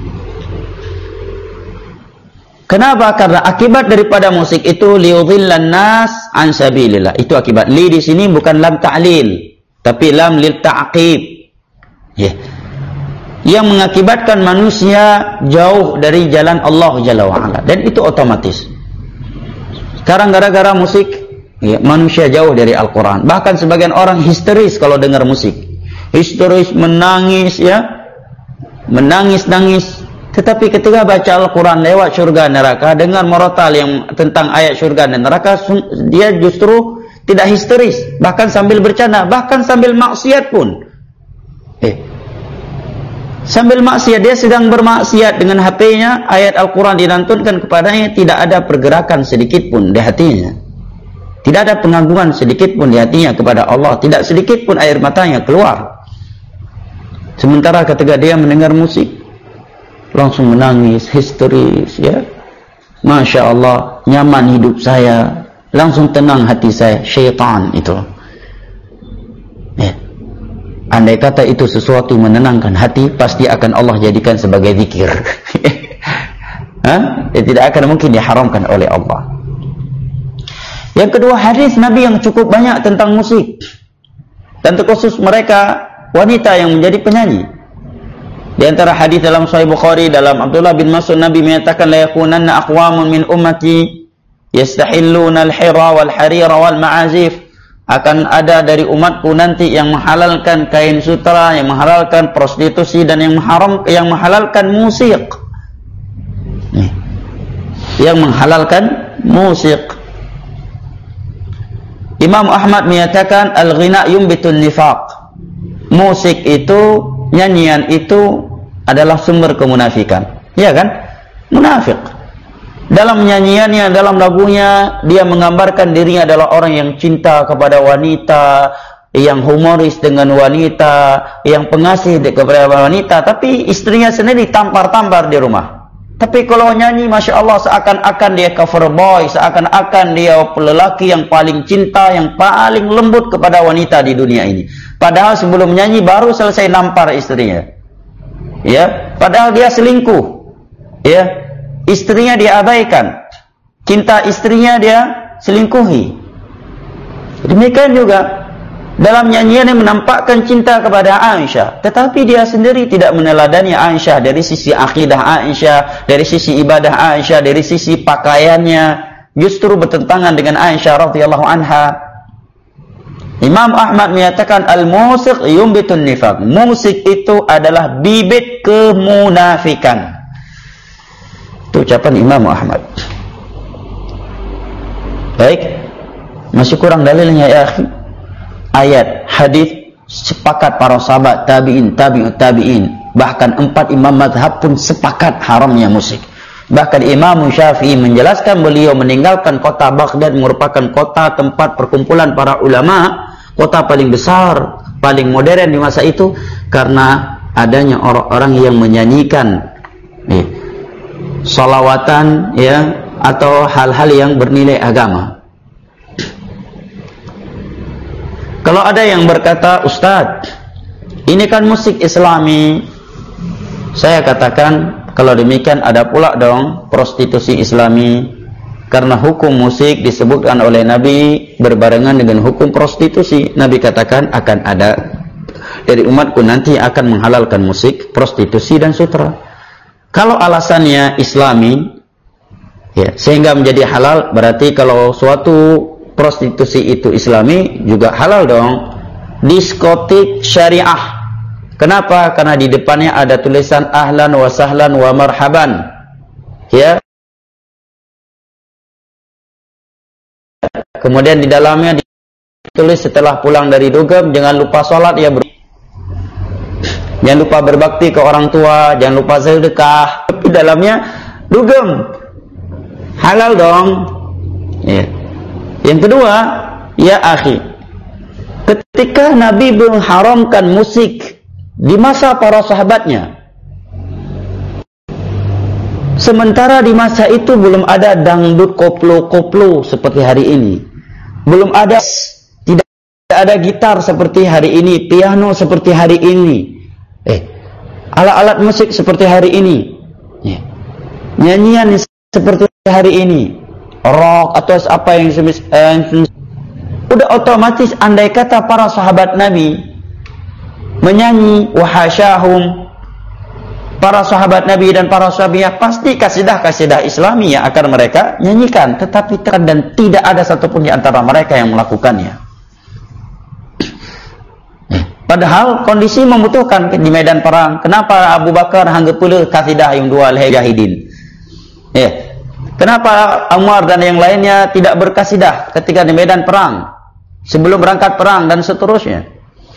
Kenapa? Karena akibat daripada musik itu liyudhillan nas an sabilillah. Itu akibat. Li di sini bukan lam ta'lil, tapi lam lil ta'qib. Ya. Yang mengakibatkan manusia jauh dari jalan Allah Jalla wa Ala, dan itu otomatis. Sekarang gara-gara musik, ya, manusia jauh dari Al-Qur'an. Bahkan sebagian orang histeris kalau dengar musik. Histeris, menangis, ya. Menangis-nangis. Tetapi ketika baca Al-Quran lewat surga neraka, dengan merotal yang tentang ayat surga dan neraka, dia justru tidak histeris, bahkan sambil bercanda, bahkan sambil maksiat pun. Eh, sambil maksiat, dia sedang bermaksiat dengan H P-nya, ayat Al-Quran dilantunkan kepadanya, tidak ada pergerakan sedikit pun di hatinya. Tidak ada pengagungan sedikit pun di hatinya kepada Allah, tidak sedikit pun air matanya keluar. Sementara ketika dia mendengar musik, langsung menangis, histeris, ya. Masya Allah, nyaman hidup saya, langsung tenang hati saya. Syaitan itu, ya. Andai kata itu sesuatu menenangkan hati, pasti akan Allah jadikan sebagai zikir. Hah? Ya, tidak akan mungkin diharamkan oleh Allah. Yang kedua, hadis Nabi yang cukup banyak tentang musik, dan terkhusus mereka wanita yang menjadi penyanyi. Di antara hadis dalam Sahih Bukhari, dalam Abdullah bin Mas'ud, Nabi menyatakan, la yakunanna aqwamun min ummati yastahilluna al-hira wal harira wal ma'azif. Akan ada dari umatku nanti yang menghalalkan kain sutra, yang menghalalkan prostitusi, dan yang mengharam yang menghalalkan musik. Nih. Yang menghalalkan musik. Imam Ahmad menyatakan al-ghina yumbitun nifaq. Musik itu, nyanyian itu adalah sumber kemunafikan. Ya kan? Munafik. Dalam nyanyiannya, dalam lagunya, dia menggambarkan dirinya adalah orang yang cinta kepada wanita, yang humoris dengan wanita, yang pengasih kepada wanita, tapi istrinya sendiri tampar-tampar di rumah. Tapi kalau nyanyi, Masya Allah, seakan-akan dia cover boy, seakan-akan dia lelaki yang paling cinta, yang paling lembut kepada wanita di dunia ini. Padahal sebelum nyanyi baru selesai nampar istrinya. Ya, padahal dia selingkuh. Ya, istrinya dia abaikan, cinta istrinya dia selingkuhi. Demikian juga dalam nyanyiannya menampakkan cinta kepada Aisyah, tetapi dia sendiri tidak meneladani Aisyah dari sisi akidah Aisyah, dari sisi ibadah Aisyah, dari sisi pakaiannya, justru bertentangan dengan Aisyah radhiyallahu anha. Imam Ahmad menyatakan al-musiq yumbitun nifaq. Musik itu adalah bibit kemunafikan. Itu ucapan Imam Ahmad. Baik, masih kurang dalilnya ya akhi. Ayat, hadis, sepakat para sahabat, tabi'in, tabi'ut tabi'in, bahkan empat imam mazhab pun sepakat haramnya musik. Bahkan Imam Syafi'i menjelaskan beliau meninggalkan kota Baghdad, merupakan kota tempat perkumpulan para ulama, kota paling besar, paling modern di masa itu, karena adanya orang-orang yang menyanyikan nih, salawatan, ya, atau hal-hal yang bernilai agama. Kalau ada yang berkata, Ustadz, ini kan musik Islami, saya katakan, kalau demikian ada pula dong prostitusi Islami, karena hukum musik disebutkan oleh Nabi berbarengan dengan hukum prostitusi. Nabi katakan akan ada dari umatku nanti akan menghalalkan musik, prostitusi, dan sutra. Kalau alasannya Islami, ya, sehingga menjadi halal, berarti kalau suatu prostitusi itu Islami juga halal dong. Diskotik syariah. Kenapa? Karena di depannya ada tulisan ahlan wa sahlan wa marhaban. Ya. Kemudian di dalamnya ditulis setelah pulang dari dugem jangan lupa sholat ya bro. Jangan lupa berbakti ke orang tua, jangan lupa sedekah. Tapi dalamnya dugem. Halal dong. Ya. Yang kedua, ya akhi, ketika Nabi mengharamkan musik di masa para sahabatnya, sementara di masa itu belum ada dangdut koplo-koplo seperti hari ini, belum ada, tidak ada gitar seperti hari ini, piano seperti hari ini, eh, alat-alat musik seperti hari ini, ya. Nyanyian seperti hari ini, rock atau apa yang eh, udah otomatis. Andai kata para sahabat Nabi menyanyi, wahasyahum, para sahabat Nabi dan para sahabiah pasti kasidah-kasidah Islami yang akan mereka nyanyikan, tetapi dan tidak ada satupun di antara mereka yang melakukannya. Padahal kondisi membutuhkan di medan perang. Kenapa Abu Bakar hanggap pula kasidah yang dua al-hijahidin? Ya. Kenapa Umar dan yang lainnya tidak berkasidah ketika di medan perang? sebelum berangkat perang dan seterusnya.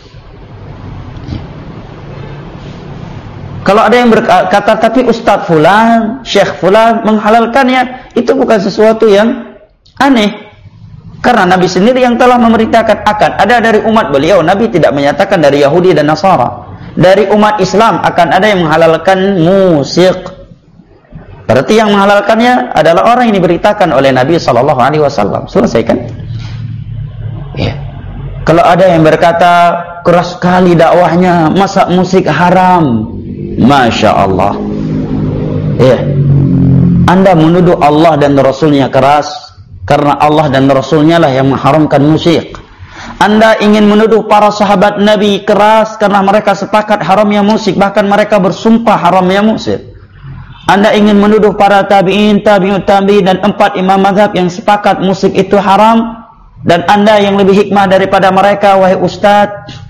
Kalau ada yang berkata, tapi Ustadz Fulan, Syekh Fulan menghalalkannya, itu bukan sesuatu yang aneh. Karena Nabi sendiri yang telah memerintahkan akan ada dari umat beliau. Nabi tidak menyatakan dari Yahudi dan Nasara. Dari umat Islam akan ada yang menghalalkan musik. Berarti yang menghalalkannya adalah orang yang diberitakan oleh Nabi Sallallahu Alaihi Wasallam. Selesai kan? Ya. Kalau ada yang berkata keras sekali dakwahnya, masa musik haram? Masya Allah. Ya. Anda menuduh Allah dan Rasulnya keras, karena Allah dan Rasulnya lah yang mengharamkan musik. Anda ingin menuduh para sahabat Nabi keras karena mereka sepakat haramnya musik, bahkan mereka bersumpah haramnya musik. Anda ingin menuduh para tabi'in, tabi'ut tabi'in dan empat imam mazhab yang sepakat musik itu haram, dan Anda yang lebih hikmah daripada mereka, wahai ustadz.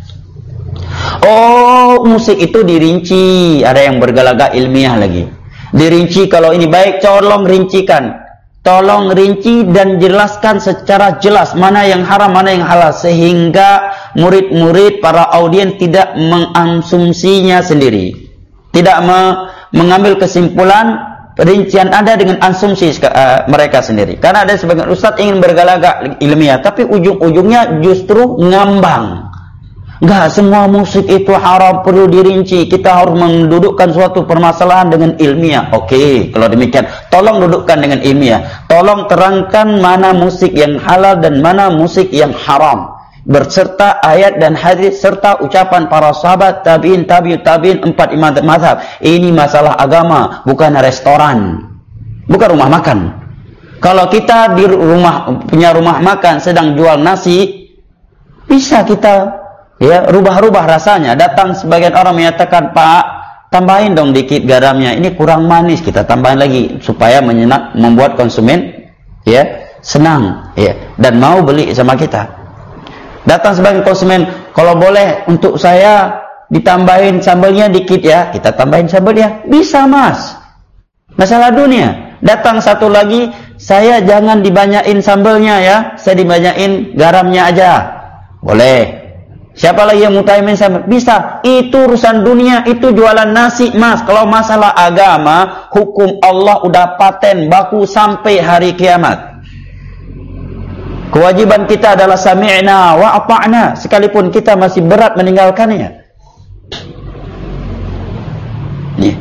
Oh, musik itu dirinci, ada yang bergalaga ilmiah lagi. Dirinci kalau ini baik, tolong rincikan. Tolong rinci dan jelaskan secara jelas mana yang haram, mana yang halal, sehingga murid-murid para audien tidak mengasumsinya sendiri, tidak me mengambil kesimpulan rincian Anda dengan asumsi uh, mereka sendiri. Karena ada sebagian ustadz ingin bergalaga ilmiah, tapi ujung-ujungnya justru ngambang. Enggak, semua musik itu haram, perlu dirinci. Kita harus mendudukkan suatu permasalahan dengan ilmiah. Oke, kalau demikian, tolong dudukkan dengan ilmiah. Tolong terangkan mana musik yang halal dan mana musik yang haram, berserta ayat dan hadis serta ucapan para sahabat, tabi'in, tabi'ut tabi'in, empat imam mazhab. Ini masalah agama, bukan restoran, bukan rumah makan. Kalau kita di rumah punya rumah makan sedang jual nasi, bisa kita ya rubah-rubah rasanya. Datang sebagian orang menyatakan, Pak, tambahin dong dikit garamnya, ini kurang manis, kita tambahin lagi supaya menyenak, membuat konsumen ya senang ya dan mau beli sama kita. Datang sebagian konsumen, kalau boleh untuk saya ditambahin sambalnya dikit ya, kita tambahin sambalnya, bisa mas, masalah dunia. Datang satu lagi, saya jangan dibanyain sambalnya ya, saya dibanyain garamnya aja, boleh. Siapa lagi yang mutaimin sama? Bisa. Itu urusan dunia, itu jualan nasi, mas. Kalau masalah agama, hukum Allah udah paten baku sampai hari kiamat. Kewajiban kita adalah sami'na wa ata'na, sekalipun kita masih berat meninggalkannya. Nih.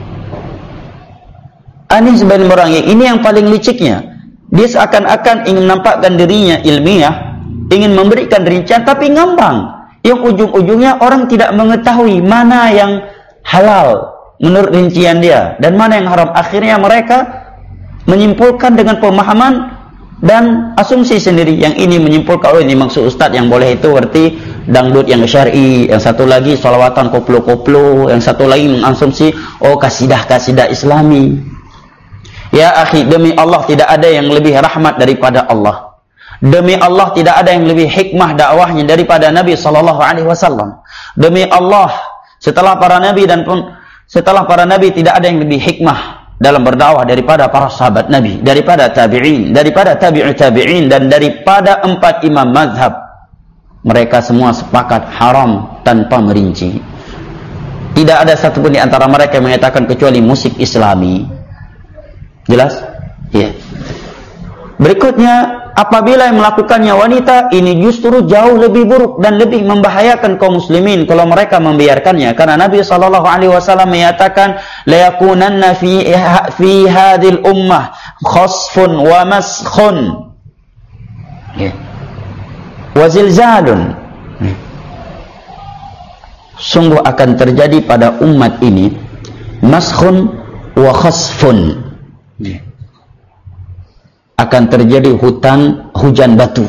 Ini sebagian orang ini yang paling liciknya. Dia seakan-akan ingin menampakkan dirinya ilmiah, ingin memberikan rincian, tapi ngambang. Yang ujung-ujungnya orang tidak mengetahui mana yang halal menurut rincian dia dan mana yang haram. Akhirnya mereka menyimpulkan dengan pemahaman dan asumsi sendiri. Yang ini menyimpulkan, oh ini maksud ustadz yang boleh itu berarti dangdut yang syar'i, yang satu lagi salawatan koplo-koplo, yang satu lagi mengasumsi oh kasidah-kasidah islami. Ya akhi, demi Allah tidak ada yang lebih rahmat daripada Allah. Demi Allah tidak ada yang lebih hikmah dakwahnya daripada Nabi Sallallahu Alaihi Wasallam. Demi Allah, setelah para Nabi dan pun setelah para Nabi tidak ada yang lebih hikmah dalam berdakwah daripada para sahabat Nabi, daripada tabi'in, daripada tabi'ut tabi'in, dan daripada empat imam mazhab. Mereka semua sepakat haram tanpa merinci. Tidak ada satupun di antara mereka yang mengatakan kecuali musik Islami. Jelas? Ya. Berikutnya, apabila yang melakukannya wanita, ini justru jauh lebih buruk dan lebih membahayakan kaum muslimin kalau mereka membiarkannya. Karena Nabi sallallahu alaihi wasallam menyatakan, la yakunanna fi fi hadhil ummah khasfun wa maskhun. Ya. Wa zilzalun. Sungguh akan terjadi pada umat ini maskhun wa khasfun. Ya. Akan terjadi hutan hujan batu,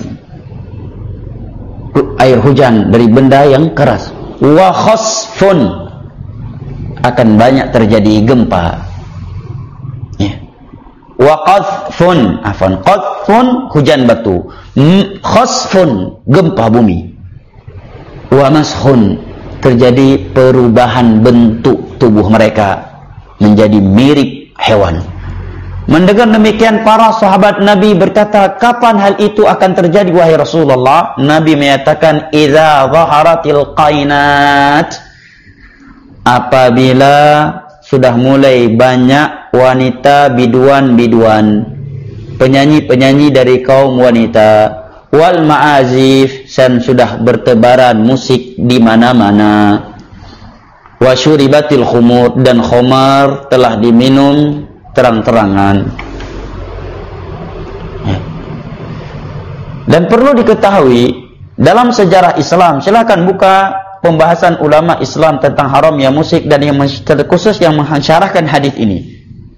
air hujan dari benda yang keras. Wa khasfun, akan banyak terjadi gempa. Ya. Wa qadhfun, afan qadhfun hujan batu, khasfun gempa bumi. Wa mashun, terjadi perubahan bentuk tubuh mereka menjadi mirip hewan. Mendengar demikian, para sahabat Nabi berkata, kapan hal itu akan terjadi wahai Rasulullah? Nabi menyatakan, idza zaharatil qainat, apabila sudah mulai banyak wanita biduan-biduan, penyanyi-penyanyi dari kaum wanita, wal ma'azif, dan sudah bertebaran musik di mana-mana, wa syuribatil khumur, dan khamar telah diminum terang-terangan. Ya. Dan perlu diketahui dalam sejarah Islam, silakan buka pembahasan ulama Islam tentang haramnya musik, dan yang khusus yang mensyarahkan hadis ini.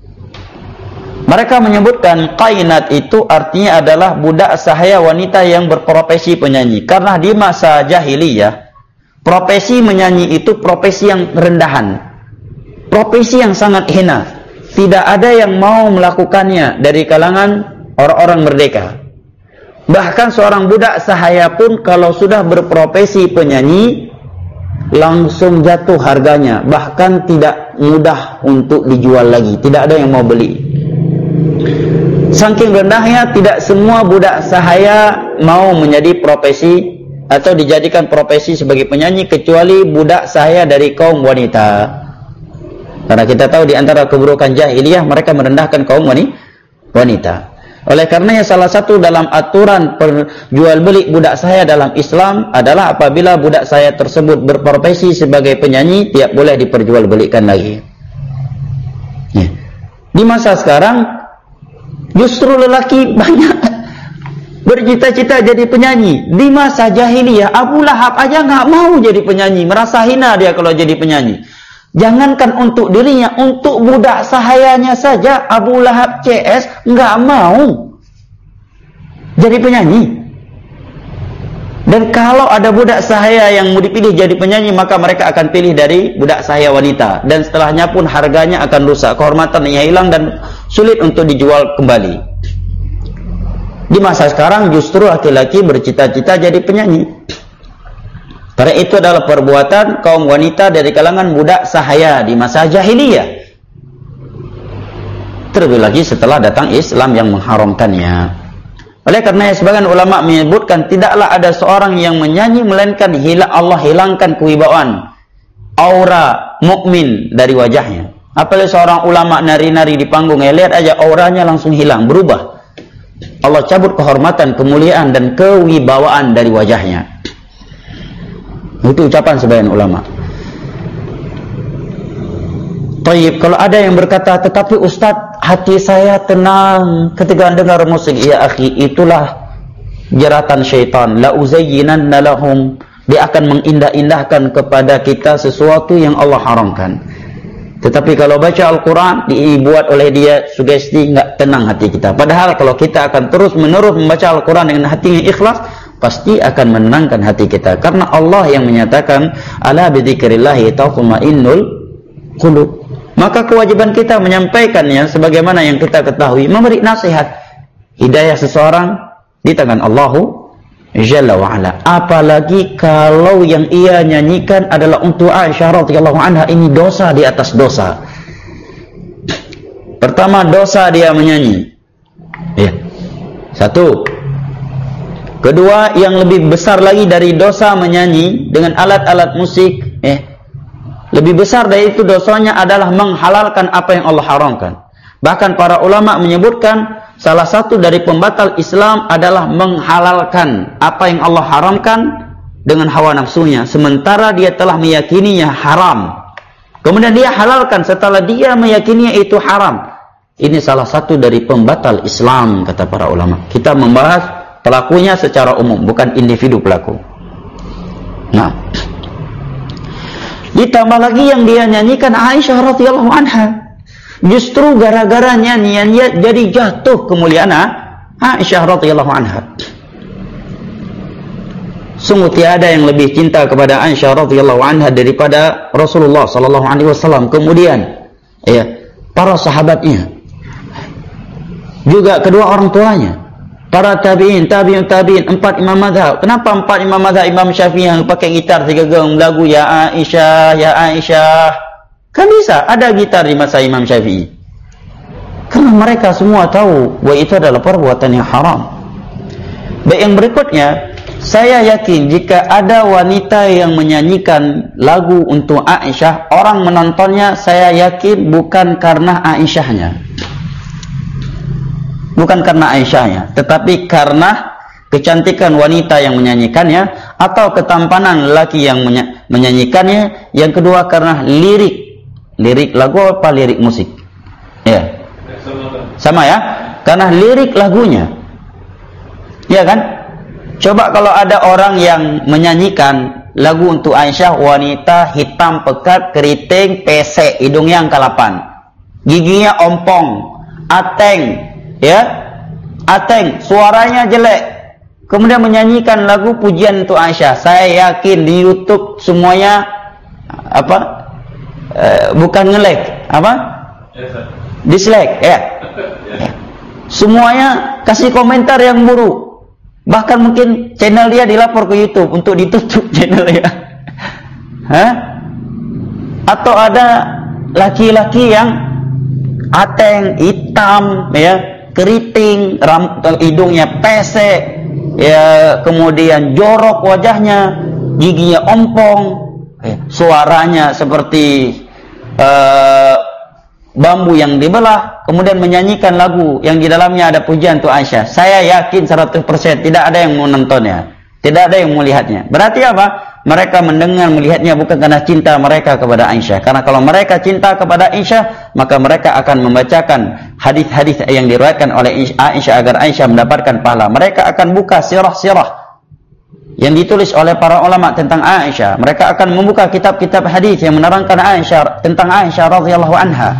Mereka menyebutkan qainat itu artinya adalah budak sahaya wanita yang berprofesi penyanyi. Karena di masa jahiliyah, profesi menyanyi itu profesi yang rendahan, profesi yang sangat hina. Tidak ada yang mau melakukannya dari kalangan orang-orang merdeka. Bahkan seorang budak sahaya pun kalau sudah berprofesi penyanyi, langsung jatuh harganya. Bahkan tidak mudah untuk dijual lagi. Tidak ada yang mau beli. Saking rendahnya, tidak semua budak sahaya mau menjadi profesi atau dijadikan profesi sebagai penyanyi, kecuali budak sahaya dari kaum wanita. Karena kita tahu di antara keburukan jahiliyah, mereka merendahkan kaum wanita. Oleh karenanya salah satu dalam aturan perjual beli budak sahaya dalam Islam adalah apabila budak sahaya tersebut berprofesi sebagai penyanyi, tidak boleh diperjualbelikan lagi. Ya. Di masa sekarang justru lelaki banyak bercita-cita jadi penyanyi. Di masa jahiliyah Abu Lahab aja nggak mau jadi penyanyi, merasa hina dia kalau jadi penyanyi. Jangankan untuk dirinya, untuk budak sahayanya saja Abu Lahab C S nggak mau jadi penyanyi. Dan kalau ada budak sahaya yang mau dipilih jadi penyanyi, maka mereka akan pilih dari budak sahaya wanita. Dan setelahnya pun harganya akan rusak, kehormatannya hilang dan sulit untuk dijual kembali. Di masa sekarang justru laki-laki bercita-cita jadi penyanyi. Karena itu adalah perbuatan kaum wanita dari kalangan budak sahaya di masa jahiliyah. Terlebih lagi setelah datang Islam yang mengharamkannya. Oleh karena sebagian ulama menyebutkan tidaklah ada seorang yang menyanyi melainkan hilang Allah hilangkan kewibawaan, aura mukmin dari wajahnya. Apalagi seorang ulama nari-nari di panggung, ya lihat aja auranya langsung hilang, berubah. Allah cabut kehormatan, kemuliaan dan kewibawaan dari wajahnya. Itu ucapan sebagian ulama. Tayyib, kalau ada yang berkata, tetapi Ustadz, hati saya tenang ketika dengar musik. Ya akhi, itulah jeratan syaitan. La uzayyinanna lahum. Dia akan mengindah-indahkan kepada kita sesuatu yang Allah haramkan. Tetapi kalau baca Al-Quran, dibuat oleh dia sugesti, nggak tenang hati kita. Padahal kalau kita akan terus-menerus membaca Al-Quran dengan hati yang ikhlas, pasti akan menenangkan hati kita. Karena Allah yang menyatakan, ala bidzikrillahi tatma'innul qulub. Maka kewajiban kita menyampaikannya sebagaimana yang kita ketahui, memberi nasihat. Hidayah seseorang di tangan Allahu Jalla wa'ala. Apalagi kalau yang ia nyanyikan adalah untuk Aisyah radhiyallahu anha, ini dosa di atas dosa. Pertama, dosa dia menyanyi. Ya. Satu. Kedua, yang lebih besar lagi dari dosa menyanyi dengan alat-alat musik, eh, lebih besar dari itu dosanya adalah menghalalkan apa yang Allah haramkan. Bahkan para ulama menyebutkan salah satu dari pembatal Islam adalah menghalalkan apa yang Allah haramkan dengan hawa nafsunya, sementara dia telah meyakininya haram. Kemudian dia halalkan setelah dia meyakininya itu haram. Ini salah satu dari pembatal Islam, kata para ulama. Kita membahas pelakunya secara umum, bukan individu pelaku. Nah, ditambah lagi yang dia nyanyikan Aisyah radhiyallahu anha. Justru gara-gara nyanyiannya jadi jatuh kemuliaan Aisyah radhiyallahu anha. Sungguh tiada yang lebih cinta kepada Aisyah radhiyallahu anha daripada Rasulullah sallallahu alaihi wasallam. Kemudian ya, para sahabatnya, juga kedua orang tuanya, para tabi'in, tabi'in, tabi'in, empat imam mazhab. Kenapa empat imam mazhab? Imam Syafi'i yang pakai gitar tiga geng lagu ya Aisyah, ya Aisyah. Kan bisa ada gitar di masa Imam Syafi'i. Kan karena mereka semua tahu bahwa itu adalah perbuatan yang haram. Baik, yang berikutnya, saya yakin jika ada wanita yang menyanyikan lagu untuk Aisyah, orang menontonnya saya yakin bukan karena Aisyahnya, bukan karena Aisyahnya, tetapi karena kecantikan wanita yang menyanyikannya, atau ketampanan lelaki yang menyanyikannya. Yang kedua karena lirik, lirik lagu apa lirik musik, ya sama ya, karena lirik lagunya, ya kan? Coba kalau ada orang yang menyanyikan lagu untuk Aisyah, wanita hitam pekat, keriting, pesek, hidungnya angkalapan, giginya ompong, ateng, ya, ateng, suaranya jelek, kemudian menyanyikan lagu pujian untuk Aisyah. Saya yakin di YouTube semuanya apa? E, bukan nge-like, apa? Dislike, ya. ya. Semuanya kasih komentar yang buruk. Bahkan mungkin channel dia dilapor ke YouTube untuk ditutup channelnya. Hah? Atau ada laki-laki yang ateng, hitam, ya, keriting, ram, hidungnya pesek, ya, kemudian jorok wajahnya, giginya ompong, ya, suaranya seperti uh, bambu yang dibelah, kemudian menyanyikan lagu yang di dalamnya ada pujian untuk Aisyah. Saya yakin seratus persen tidak ada yang mau nontonnya, tidak ada yang mau lihatnya. Berarti apa? Mereka mendengar, melihatnya bukan karena cinta mereka kepada Aisyah. Karena kalau mereka cinta kepada Aisyah, maka mereka akan membacakan hadis-hadis yang diriwayatkan oleh Aisyah agar Aisyah mendapatkan pahala. Mereka akan buka sirah-sirah yang ditulis oleh para ulama tentang Aisyah. Mereka akan membuka kitab-kitab hadis yang menerangkan Aisyah, tentang Aisyah radhiyallahu anha.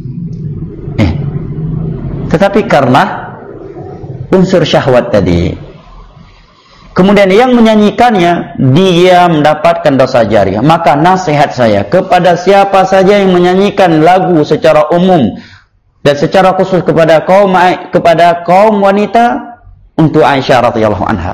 Eh. Tetapi karena unsur syahwat tadi, kemudian yang menyanyikannya dia mendapatkan dosa jariah. Maka nasihat saya kepada siapa saja yang menyanyikan lagu secara umum dan secara khusus kepada kaum kepada kaum wanita untuk Aisyah radhiyallahu anha,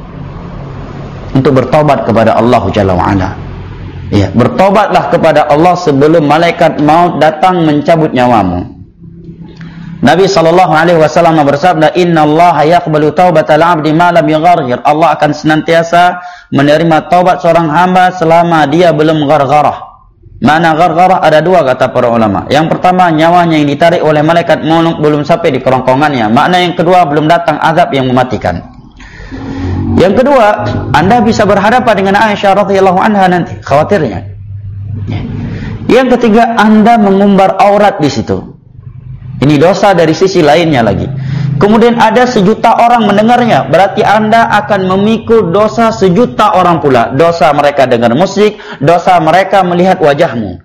untuk bertobat kepada Allah Jalla wa Ala. Ya, bertobatlah kepada Allah sebelum malaikat maut datang mencabut nyawamu. Nabi sallallahu alaihi wasallam bersabda, "Innallaha yaqbalu taubatal 'abdi ma lam yugharghir." Allah akan senantiasa menerima taubat seorang hamba selama dia belum ghargharah. Mana ghargharah? Ada dua kata para ulama. Yang pertama, nyawanya yang ditarik oleh malaikat maut belum sampai di kerongkongannya. Makna yang kedua, belum datang azab yang mematikan. Yang kedua, Anda bisa berhadapan dengan Aisyah radhiyallahu anha nanti, khawatirnya. Yang ketiga, Anda mengumbar aurat di situ. Ini dosa dari sisi lainnya lagi. Kemudian ada sejuta orang mendengarnya, berarti Anda akan memikul dosa sejuta orang pula. Dosa mereka dengar musik, dosa mereka melihat wajahmu.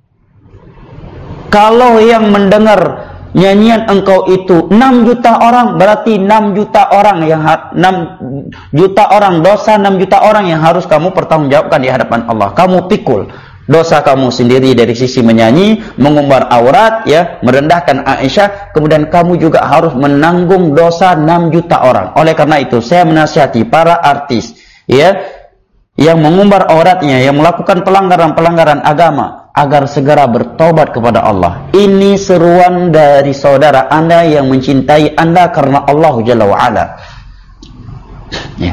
Kalau yang mendengar nyanyian engkau itu enam juta orang, berarti enam juta orang yang enam juta orang dosa, enam juta orang yang harus kamu pertanggungjawabkan di hadapan Allah. Kamu pikul dosa kamu sendiri dari sisi menyanyi, mengumbar aurat, ya, merendahkan Aisyah, kemudian kamu juga harus menanggung dosa enam juta orang. Oleh karena itu, saya menasihati para artis, ya, yang mengumbar auratnya, yang melakukan pelanggaran-pelanggaran agama, agar segera bertobat kepada Allah. Ini seruan dari saudara Anda yang mencintai Anda karena Allah Jalla wa Ala. Ya.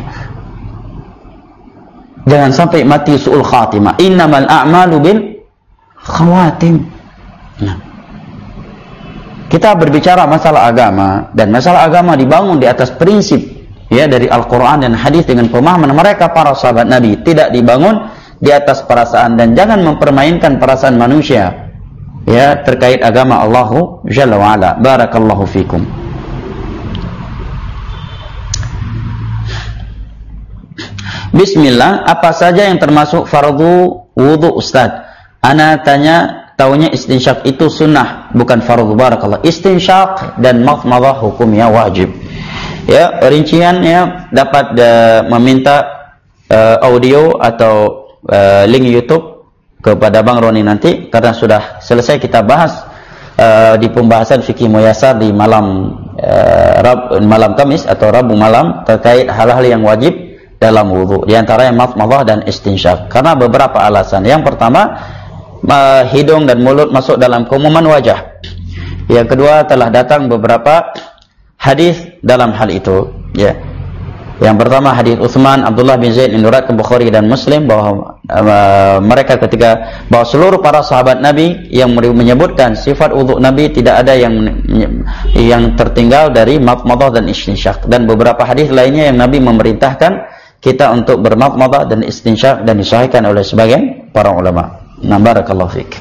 Jangan sampai mati su'ul khatimah. Innamal a'malu bil khawatim. Nah. Kita berbicara masalah agama, dan masalah agama dibangun di atas prinsip, ya, dari Al-Quran dan hadis dengan pemahaman mereka para sahabat Nabi, tidak dibangun di atas perasaan. Dan jangan mempermainkan perasaan manusia, ya, terkait agama Allah Jalla wa Ala. Barakallahu fikum. Bismillah, apa saja yang termasuk fardu wudu Ustaz? Ana tanya, taunya istinsyak itu sunnah, bukan fardu. Barakallah. Istinsyak dan madmadah hukumnya wajib. Ya, rinciannya dapat uh, meminta uh, audio atau uh, link YouTube kepada Bang Roni nanti, karena sudah selesai kita bahas uh, di pembahasan fikih muyasar di malam uh, Rab, malam Kamis atau Rabu malam terkait hal-hal yang wajib dalam wudu, di antaranya madmadah dan istinsyak, karena beberapa alasan. Yang pertama, uh, hidung dan mulut masuk dalam keumuman wajah. Yang kedua, telah datang beberapa hadis dalam hal itu, ya. Yang pertama hadis Utsman Abdullah bin Zaid riwayat Bukhari dan Muslim bahwa uh, mereka ketika bahwa seluruh para sahabat Nabi yang menyebutkan sifat wudu Nabi tidak ada yang yang tertinggal dari madmadah dan istinsyaq, dan beberapa hadis lainnya yang Nabi memerintahkan kita untuk bermadmadah dan istinsyaq dan disahihkan oleh sebagian para ulama. Nah, barakallahu fiik.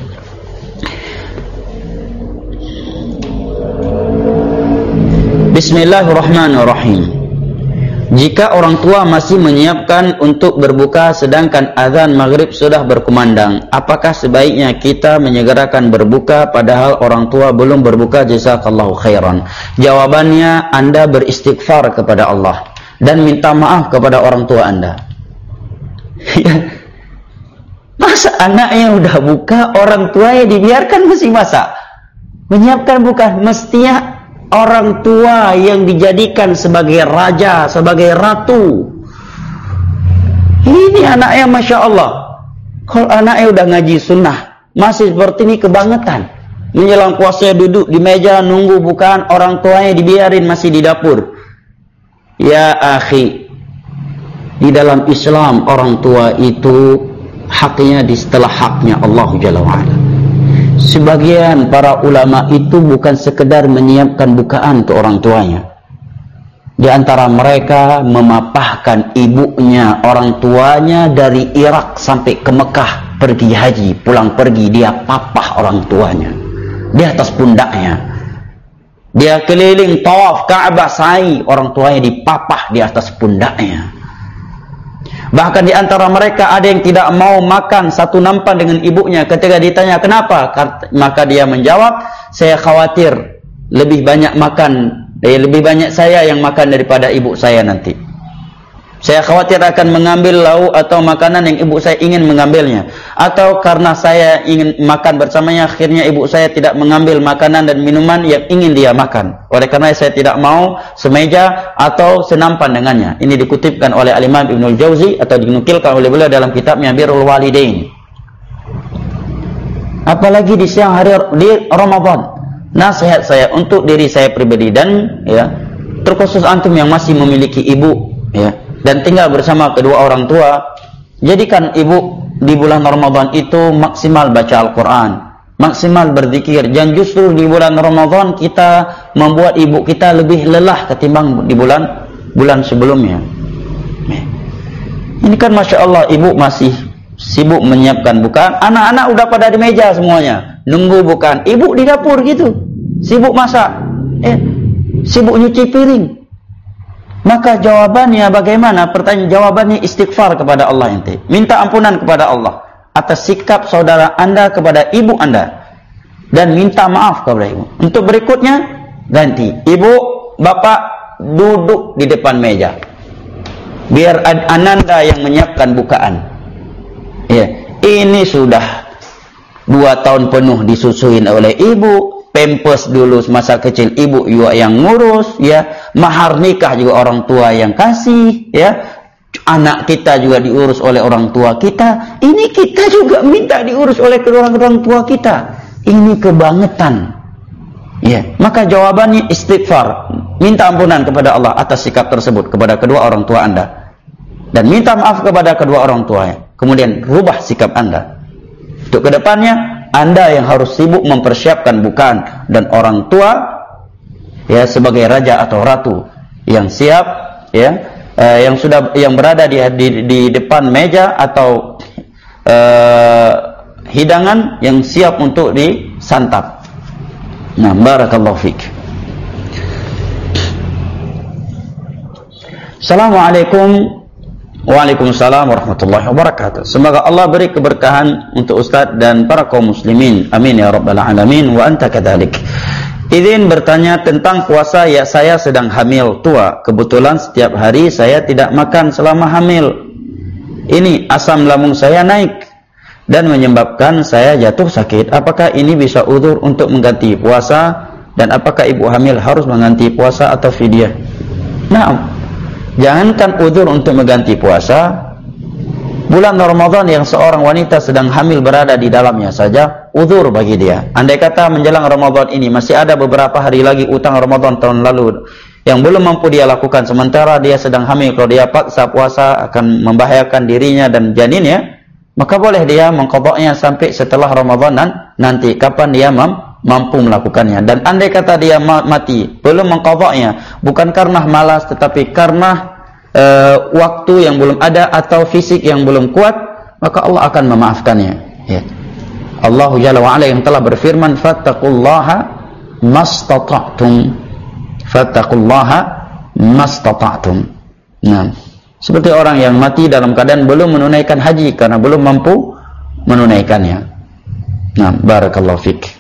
Bismillahirrahmanirrahim. Jika orang tua masih menyiapkan untuk berbuka sedangkan azan maghrib sudah berkumandang, apakah sebaiknya kita menyegerakan berbuka padahal orang tua belum berbuka? Jazakallahu khairan. Jawabannya, Anda beristighfar kepada Allah dan minta maaf kepada orang tua Anda. Masa anaknya udah buka, orang tuanya dibiarkan masih masak? Menyiapkan buka, mestinya orang tua yang dijadikan sebagai raja, sebagai ratu. Ini anaknya Masya Allah. Kalau anaknya udah ngaji sunnah, masih seperti ini kebangetan. Menjelang puasa duduk di meja nunggu bukaan, orang tuanya dibiarin masih di dapur. Ya akhi, di dalam Islam orang tua itu haknya di setelah haknya Allah Jalla wa'ala. Sebagian para ulama itu bukan sekedar menyiapkan bukaan untuk orang tuanya. Di antara mereka memapahkan ibunya, orang tuanya dari Irak sampai ke Mekah pergi haji, pulang pergi dia papah orang tuanya di atas pundaknya. Dia keliling tawaf Ka'bah sa'i, orang tuanya dipapah di atas pundaknya. Bahkan di antara mereka ada yang tidak mau makan satu nampan dengan ibunya. Ketika ditanya kenapa, maka dia menjawab, saya khawatir lebih banyak makan, lebih banyak saya yang makan daripada ibu saya nanti. Saya khawatir akan mengambil lauk atau makanan yang ibu saya ingin mengambilnya, atau karena saya ingin makan bersamanya, akhirnya ibu saya tidak mengambil makanan dan minuman yang ingin dia makan. Oleh karena saya tidak mau semeja atau senampan dengannya. Ini dikutipkan oleh Al-Imam Ibnul Jauzi atau dinukilkan oleh beliau dalam kitabnya Birrul Walidain. Apalagi di siang hari di Ramadan. Nasihat saya untuk diri saya pribadi dan ya terkhusus antum yang masih memiliki ibu, ya, dan tinggal bersama kedua orang tua, jadikan ibu di bulan Ramadan itu maksimal baca Al-Quran, maksimal berzikir. Dan justru di bulan Ramadan kita membuat ibu kita lebih lelah ketimbang di bulan bulan sebelumnya. Ini kan Masya Allah, ibu masih sibuk menyiapkan bukaan, anak-anak udah pada di meja semuanya nunggu bukaan, ibu di dapur gitu sibuk masak, eh, sibuk nyuci piring. Maka jawabannya bagaimana? Pertanyaan jawabannya istighfar kepada Allah ente. Minta ampunan kepada Allah atas sikap saudara Anda kepada ibu Anda dan minta maaf kepada ibu. Untuk berikutnya ganti. Ibu, bapak duduk di depan meja. Biar Ananda yang menyiapkan bukaan. Ya, ini sudah dua tahun penuh disusuin oleh ibu. Pampers dulu masa kecil ibu juga yang ngurus, ya. Mahar nikah juga orang tua yang kasih, ya. Anak kita juga diurus oleh orang tua kita. Ini kita juga minta diurus oleh kedua orang tua kita. Ini kebangetan. Ya, maka jawabannya istighfar, minta ampunan kepada Allah atas sikap tersebut kepada kedua orang tua Anda. Dan minta maaf kepada kedua orang tuanya. Kemudian rubah sikap Anda. Untuk kedepannya Anda yang harus sibuk mempersiapkan bukaan, dan orang tua ya sebagai raja atau ratu yang siap, ya, eh, yang sudah yang berada di di, di depan meja atau eh, hidangan yang siap untuk disantap. Nah, barakallahu fiik. Assalamualaikum. Waalaikumsalam warahmatullahi wabarakatuh. Semoga Allah beri keberkahan untuk Ustaz dan para kaum muslimin. Amin ya rabbal alamin wa anta kadzalik. Izin bertanya tentang puasa. Ya, saya sedang hamil tua. Kebetulan setiap hari saya tidak makan selama hamil. Ini asam lambung saya naik dan menyebabkan saya jatuh sakit. Apakah ini bisa udzur untuk mengganti puasa, dan apakah ibu hamil harus mengganti puasa atau fidyah? Nah, jangankan udzur untuk mengganti puasa, Bulan Ramadan yang seorang wanita sedang hamil berada di dalamnya saja uzur bagi dia. Andai kata menjelang Ramadan ini masih ada beberapa hari lagi utang Ramadan tahun lalu yang belum mampu dia lakukan, sementara dia sedang hamil, kalau dia paksa puasa akan membahayakan dirinya dan janinnya, maka boleh dia mengqadanya sampai setelah Ramadan nanti kapan dia mampu melakukannya. Dan andai kata dia mati belum mengqadanya, bukan karena malas tetapi karena Uh, waktu yang belum ada atau fisik yang belum kuat, maka Allah akan memaafkannya. Ya. Allah Jalla wa Ala yang telah berfirman, fattaqullaha mastata'tum, fattaqullaha mastata'tum. Nah, seperti orang yang mati dalam keadaan belum menunaikan haji karena belum mampu menunaikannya. Nah, barakallahu fik.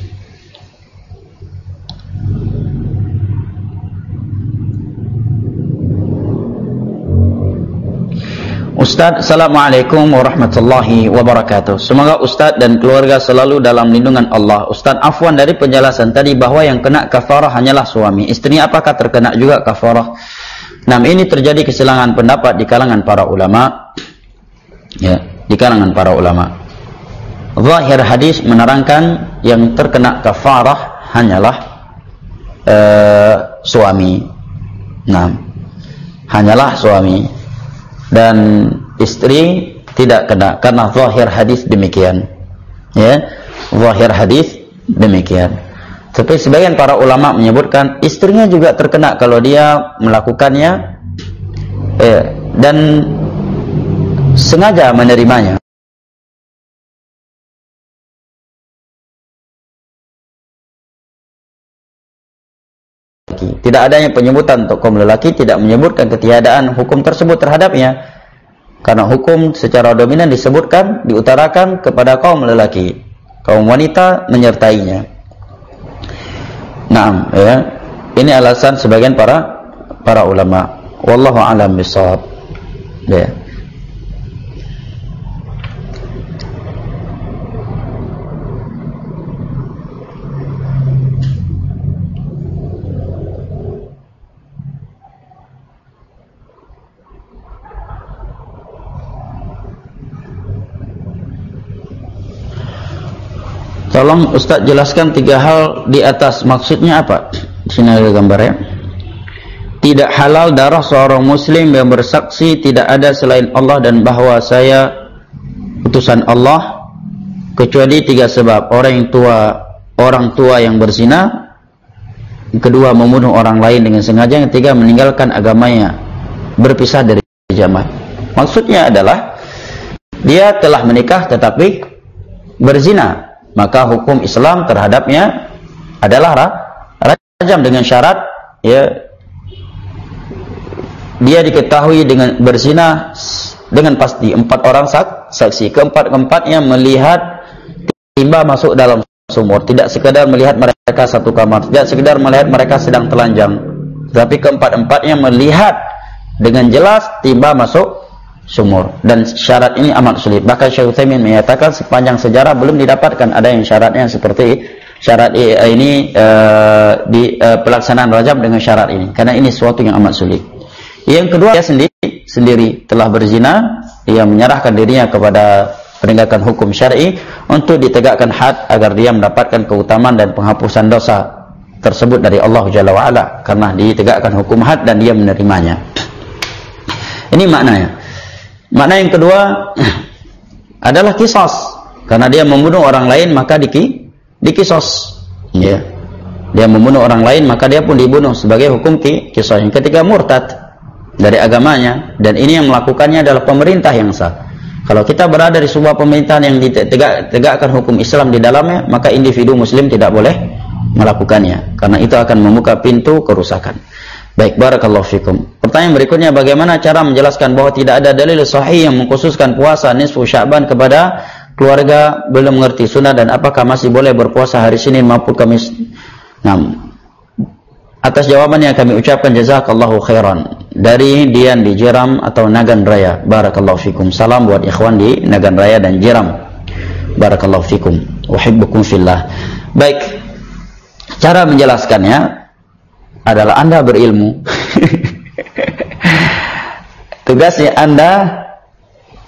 Ustaz, Assalamualaikum warahmatullahi wabarakatuh. Semoga Ustaz dan keluarga selalu dalam lindungan Allah. Ustaz, afwan dari penjelasan tadi bahwa yang kena kafarah hanyalah suami. Istrinya apakah terkena juga kafarah? Nah, ini terjadi kesilangan pendapat di kalangan para ulama. Ya, di kalangan para ulama. Zahir hadis menerangkan yang terkena kafarah hanyalah uh, suami. Nah, hanyalah suami. Dan istri tidak kena karena zahir hadis demikian. Ya, zahir hadis demikian. Tapi sebagian para ulama menyebutkan istrinya juga terkena kalau dia melakukannya eh, dan sengaja menerimanya. Tidak adanya penyebutan untuk kaum lelaki tidak menyebutkan ketiadaan hukum tersebut terhadapnya, karena hukum secara dominan disebutkan diutarakan kepada kaum lelaki, kaum wanita menyertainya. Naam, ya, ini alasan sebagian para para ulama. Wallahu a'lam bishawab. Ya. Tolong Ustaz jelaskan tiga hal di atas. Maksudnya apa? Di sini ada gambarnya. Tidak halal darah seorang muslim yang bersaksi tidak ada selain Allah dan bahwa saya utusan Allah, kecuali tiga sebab. Orang yang tua, orang tua yang berzina, yang kedua membunuh orang lain dengan sengaja, yang ketiga meninggalkan agamanya, berpisah dari jamaah. Maksudnya adalah dia telah menikah tetapi berzina, maka hukum Islam terhadapnya adalah rajam dengan syarat ya dia diketahui dengan berzina dengan pasti empat orang saksi, keempat-empatnya melihat timba masuk dalam sumur, tidak sekedar melihat mereka satu kamar, tidak sekedar melihat mereka sedang telanjang, tapi keempat-empatnya melihat dengan jelas timba masuk sumur. Dan syarat ini amat sulit. Bahkan Syekh Utsaimin menyatakan sepanjang sejarah belum didapatkan ada yang syaratnya seperti syarat ini uh, di uh, pelaksanaan rajam dengan syarat ini, karena ini sesuatu yang amat sulit. Yang kedua, dia sendiri sendiri telah berzina, dia menyerahkan dirinya kepada penegakan hukum syar'i untuk ditegakkan had agar dia mendapatkan keutamaan dan penghapusan dosa tersebut dari Allah Jalla wa Ala, karena ditegakkan hukum had dan dia menerimanya. Ini maknanya. Makna yang kedua adalah kisos, karena dia membunuh orang lain maka diki, dikisos. Ya. Dia membunuh orang lain maka dia pun dibunuh sebagai hukum kisos. Yang ketiga murtad dari agamanya, dan ini yang melakukannya adalah pemerintah yang sah. Kalau kita berada di sebuah pemerintahan yang ditegakkan hukum Islam di dalamnya, maka individu muslim tidak boleh melakukannya, karena itu akan membuka pintu kerusakan. Baik, barakallahu fikum. Pertanyaan berikutnya, bagaimana cara menjelaskan bahwa tidak ada dalil sahih yang mengkhususkan puasa nisfu Sya'ban kepada keluarga belum mengerti sunnah, dan apakah masih boleh berpuasa hari Senin maupun Kamis? Nah, atas jawabannya kami ucapkan jazakallahu khairan dari Dian di Jeram atau Nagan Raya. Barakallahu fikum. Salam buat ikhwan di Nagan Raya dan Jeram. Barakallahu fikum. Uhibbukum fillah. Baik, cara menjelaskannya adalah Anda berilmu. Tugasnya Anda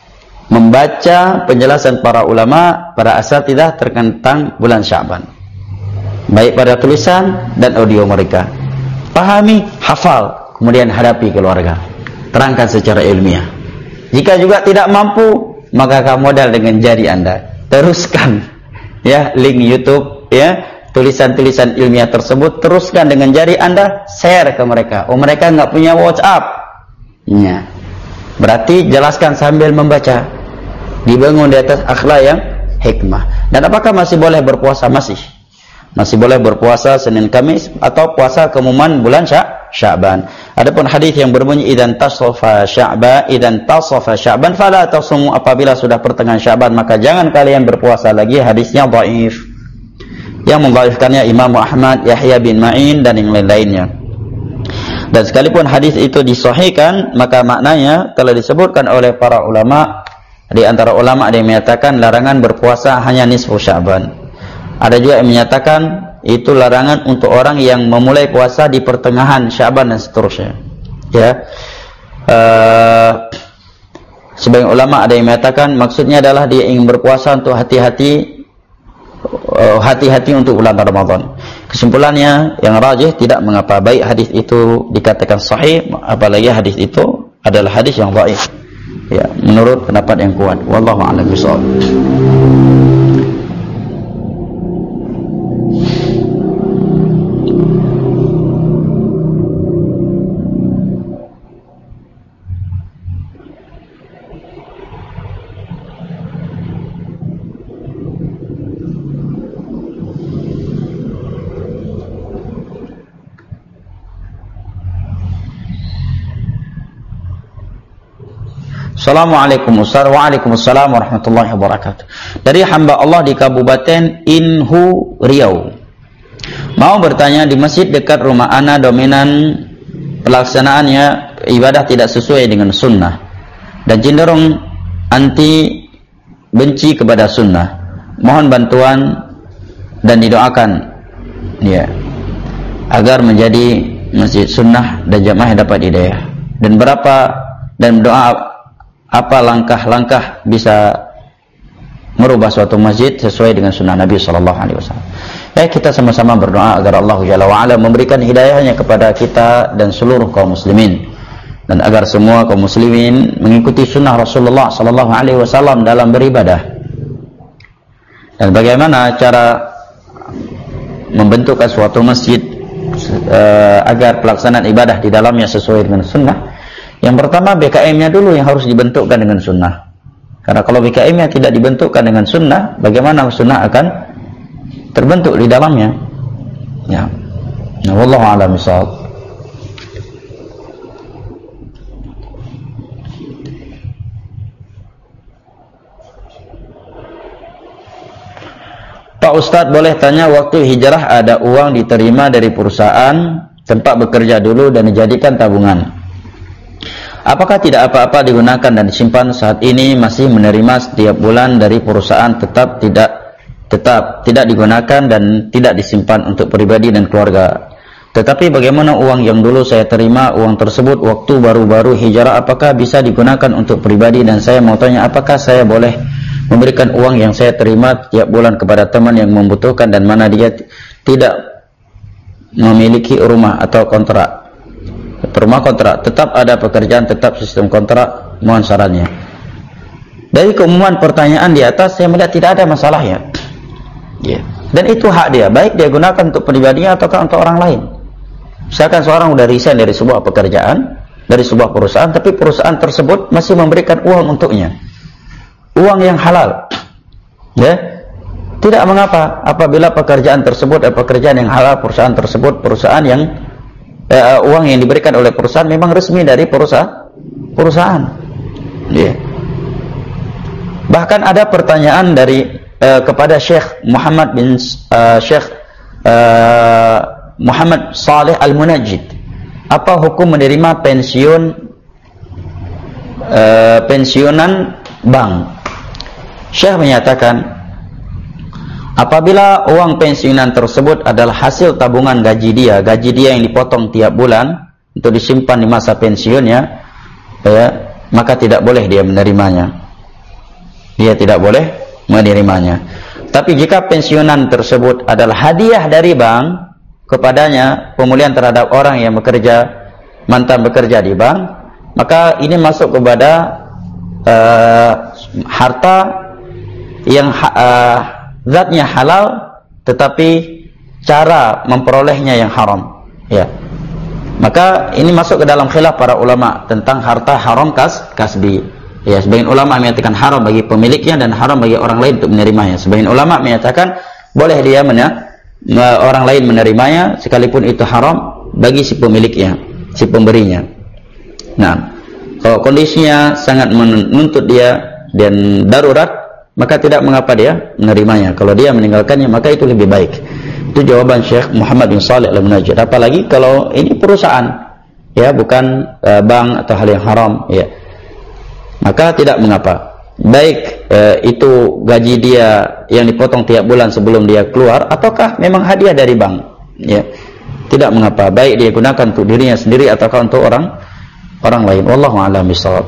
membaca penjelasan para ulama, para asatidzah tentang bulan Sya'ban, baik pada tulisan dan audio mereka. Pahami, hafal, kemudian hadapi keluarga, terangkan secara ilmiah. Jika juga tidak mampu, maka kamu modal dengan jari Anda, teruskan ya link YouTube ya tulisan-tulisan ilmiah tersebut, teruskan dengan jari Anda, share ke mereka. Oh, mereka nggak punya WhatsApp ya, berarti jelaskan sambil membaca, dibangun di atas akhlak yang hikmah. Dan apakah masih boleh berpuasa? Masih masih boleh berpuasa Senin Kamis atau puasa keumuman bulan Sya'ban. Adapun hadis yang berbunyi idzan tasafa Sya'ban idzan tasafa Sya'ban fala tasumu, apabila sudah pertengahan Sya'ban maka jangan kalian berpuasa lagi, hadisnya dhaif. Yang mendhaifkannya Imam Ahmad, Yahya bin Ma'in dan yang lain-lainnya. Dan sekalipun hadis itu disahihkan, maka maknanya telah disebutkan oleh para ulama. Di antara ulama ada yang menyatakan larangan berpuasa hanya nisfu Sya'ban. Ada juga yang menyatakan itu larangan untuk orang yang memulai puasa di pertengahan Sya'ban dan seterusnya. Ya, uh, sebagian ulama ada yang menyatakan maksudnya adalah dia ingin berpuasa untuk hati-hati, uh, hati-hati untuk bulan Ramadan. Kesimpulannya yang rajih tidak mengapa, baik hadis itu dikatakan sahih, apalagi hadis itu adalah hadis yang dhaif. Ya, menurut pendapat yang kuat. Wallahu a'lam bishawab. Assalamualaikum Ustaz. Waalaikumsalam warahmatullahi wabarakatuh. Dari hamba Allah di Kabupaten Inhu, Riau, mau bertanya, di masjid dekat rumah ana dominan pelaksanaannya ibadah tidak sesuai dengan sunnah dan cenderung anti, benci kepada sunnah. Mohon bantuan dan didoakan ya agar menjadi masjid sunnah dan jamaah dapat hidayah. Dan berapa dan doa apa langkah-langkah bisa merubah suatu masjid sesuai dengan sunnah Nabi Sallallahu Alaihi Wasallam. Ya, kita sama-sama berdoa agar Allah Jalla wa'ala memberikan hidayahnya kepada kita dan seluruh kaum muslimin, dan agar semua kaum muslimin mengikuti sunnah Rasulullah Sallallahu Alaihi Wasallam dalam beribadah. Dan bagaimana cara membentukkan suatu masjid uh, agar pelaksanaan ibadah di dalamnya sesuai dengan sunnah? Yang pertama, B K M-nya dulu yang harus dibentukkan dengan sunnah. Karena kalau B K M-nya tidak dibentukkan dengan sunnah, bagaimana sunnah akan terbentuk di dalamnya? Ya. Nah, wallahu a'lam bishawab. Pak Ustadz, boleh tanya, waktu hijrah ada uang diterima dari perusahaan tempat bekerja dulu dan dijadikan tabungan. Apakah tidak apa-apa digunakan dan disimpan saat ini masih menerima setiap bulan dari perusahaan, tetap tidak tetap tidak digunakan dan tidak disimpan untuk pribadi dan keluarga? Tetapi bagaimana uang yang dulu saya terima, uang tersebut waktu baru-baru hijrah, apakah bisa digunakan untuk pribadi? Dan saya mau tanya, apakah saya boleh memberikan uang yang saya terima tiap bulan kepada teman yang membutuhkan dan mana dia tidak memiliki rumah atau kontrak? Rumah kontrak, tetap ada pekerjaan, tetap sistem kontrak, mohon sarannya. Dari keumuman pertanyaan di atas, saya melihat tidak ada masalah ya. Yeah. Dan itu hak dia, baik dia gunakan untuk pribadinya ataukah untuk orang lain. Misalkan seorang sudah resign dari sebuah pekerjaan, dari sebuah perusahaan, tapi perusahaan tersebut masih memberikan uang untuknya, uang yang halal, ya, tidak mengapa apabila pekerjaan tersebut adalah pekerjaan yang halal, perusahaan tersebut perusahaan yang Uh, uang yang diberikan oleh perusahaan memang resmi dari perusahaan perusahaan. Yeah. Bahkan ada pertanyaan dari uh, kepada Syekh Muhammad bin uh, Syekh uh, Muhammad Saleh Al-Munajjid, apa hukum menerima pensiun uh, pensiunan bank? Syekh menyatakan, apabila uang pensiunan tersebut adalah hasil tabungan gaji dia, gaji dia yang dipotong tiap bulan untuk disimpan di masa pensiunnya, ya, maka tidak boleh dia menerimanya. dia tidak boleh menerimanya. Tapi jika pensiunan tersebut adalah hadiah dari bank kepadanya, pemulihan terhadap orang yang bekerja, mantan bekerja di bank, maka ini masuk kepada uh, harta yang uh, zatnya halal, tetapi cara memperolehnya yang haram. Ya, maka ini masuk ke dalam khilaf para ulama tentang harta haram kas kasbi. Ya, sebagian ulama menyatakan haram bagi pemiliknya dan haram bagi orang lain untuk menerimanya. Sebagian ulama menyatakan boleh dia mana orang lain menerimanya sekalipun itu haram bagi si pemiliknya, si pemberinya. Nah, kalau kondisinya sangat menuntut dia dan darurat, maka tidak mengapa dia menerimanya. Kalau dia meninggalkannya, maka itu lebih baik. Itu jawaban Syekh Muhammad bin Shalih Al-Munajjid. Apalagi kalau ini perusahaan, ya, bukan uh, bank atau hal yang haram, ya, maka tidak mengapa. Baik uh, itu gaji dia yang dipotong tiap bulan sebelum dia keluar, ataukah memang hadiah dari bank, ya, tidak mengapa. Baik dia gunakan untuk dirinya sendiri ataukah untuk orang orang lain. Wallahu a'lam bishawab.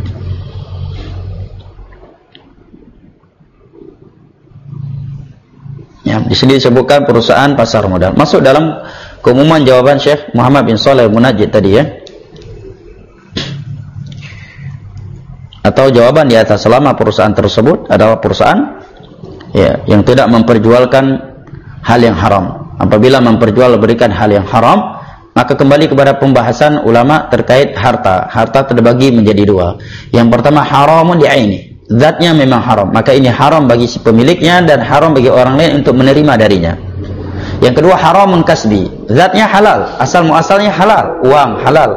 Ya, di sini disebutkan perusahaan pasar modal. Masuk dalam keumuman jawaban Syekh Muhammad bin Shalih Al-Munajjid tadi, ya. Atau jawaban di atas, selama perusahaan tersebut adalah perusahaan, ya, yang tidak memperjualkan hal yang haram. Apabila memperjual berikan hal yang haram, maka kembali kepada pembahasan ulama terkait harta. Harta terbagi menjadi dua. Yang pertama haramun di'aini, zatnya memang haram, maka ini haram bagi si pemiliknya dan haram bagi orang lain untuk menerima darinya. Yang kedua haramun kasbi, zatnya halal, asal muasalnya halal, uang halal,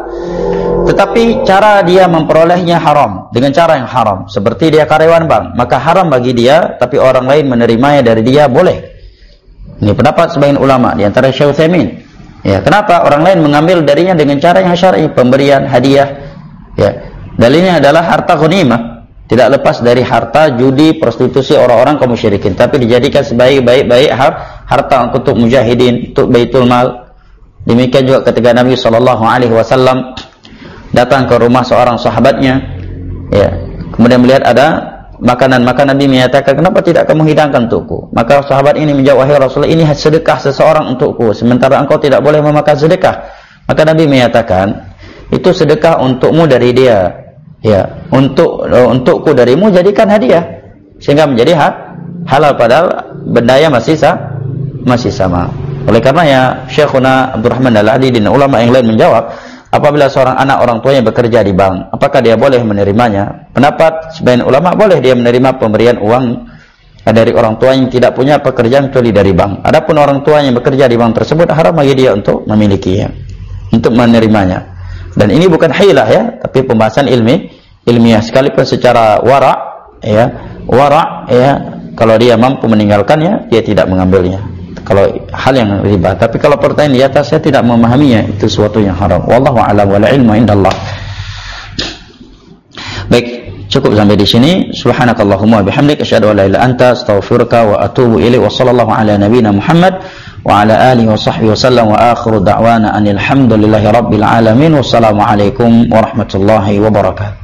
tetapi cara dia memperolehnya haram, dengan cara yang haram. Seperti dia karyawan bank, maka haram bagi dia, tapi orang lain menerimanya dari dia boleh. Ini pendapat sebagian ulama, di antara Syekh Utsaimin. Ya, kenapa orang lain mengambil darinya dengan cara yang syar'i, pemberian hadiah? Ya, dalilnya adalah harta ghanimah. Tidak lepas dari harta judi, prostitusi orang-orang kaum musyrikin, tapi dijadikan sebaik baik-baik harta untuk mujahidin, untuk baitul mal. Demikian juga ketika Nabi sallallahu alaihi wasallam datang ke rumah seorang sahabatnya, ya, kemudian melihat ada makanan-makanan, Nabi menyatakan, kenapa tidak kamu hidangkan untukku? Maka sahabat ini menjawab, wahai Rasulullah, ini sedekah seseorang untukku, sementara engkau tidak boleh memakan sedekah. Maka Nabi menyatakan, itu sedekah untukmu dari dia, ya, untuk untukku darimu, jadikan hadiah sehingga menjadi hak halal, padahal bendanya masih sah, masih sama. Oleh karenanya Syekhuna Abdurrahman Al-Adi dan ulama yang lain menjawab, apabila seorang anak orang tuanya bekerja di bank, apakah dia boleh menerimanya? Pendapat sebagian ulama, boleh dia menerima pemberian uang dari orang tua yang tidak punya pekerjaan kecuali dari bank. Adapun orang tua yang bekerja di bank tersebut, haram bagi dia untuk memilikinya, untuk menerimanya. Dan ini bukan hilah, ya, tapi pembahasan ilmi ilmiah. Sekalipun secara wara', ya, wara', ya, kalau dia mampu meninggalkannya, dia tidak mengambilnya. Kalau hal yang riba. Tapi kalau pertanyaan di atas, saya tidak memahaminya, itu sesuatu yang haram. Wallahu a'lam wal ilmu indallah. Baik, cukup sampai di sini. Subhanakallahumma wa bihamdik, asyhadu an la ilaha illa anta, astaghfiruka wa atubu ilaik. Wa sallallahu ala nabiyyina Muhammad wa ala alihi wa sahbihi wasallam, wa akhiru da'wana anil hamdulillahi rabbil alamin. Wassalamu alaikum warahmatullahi wabarakatuh.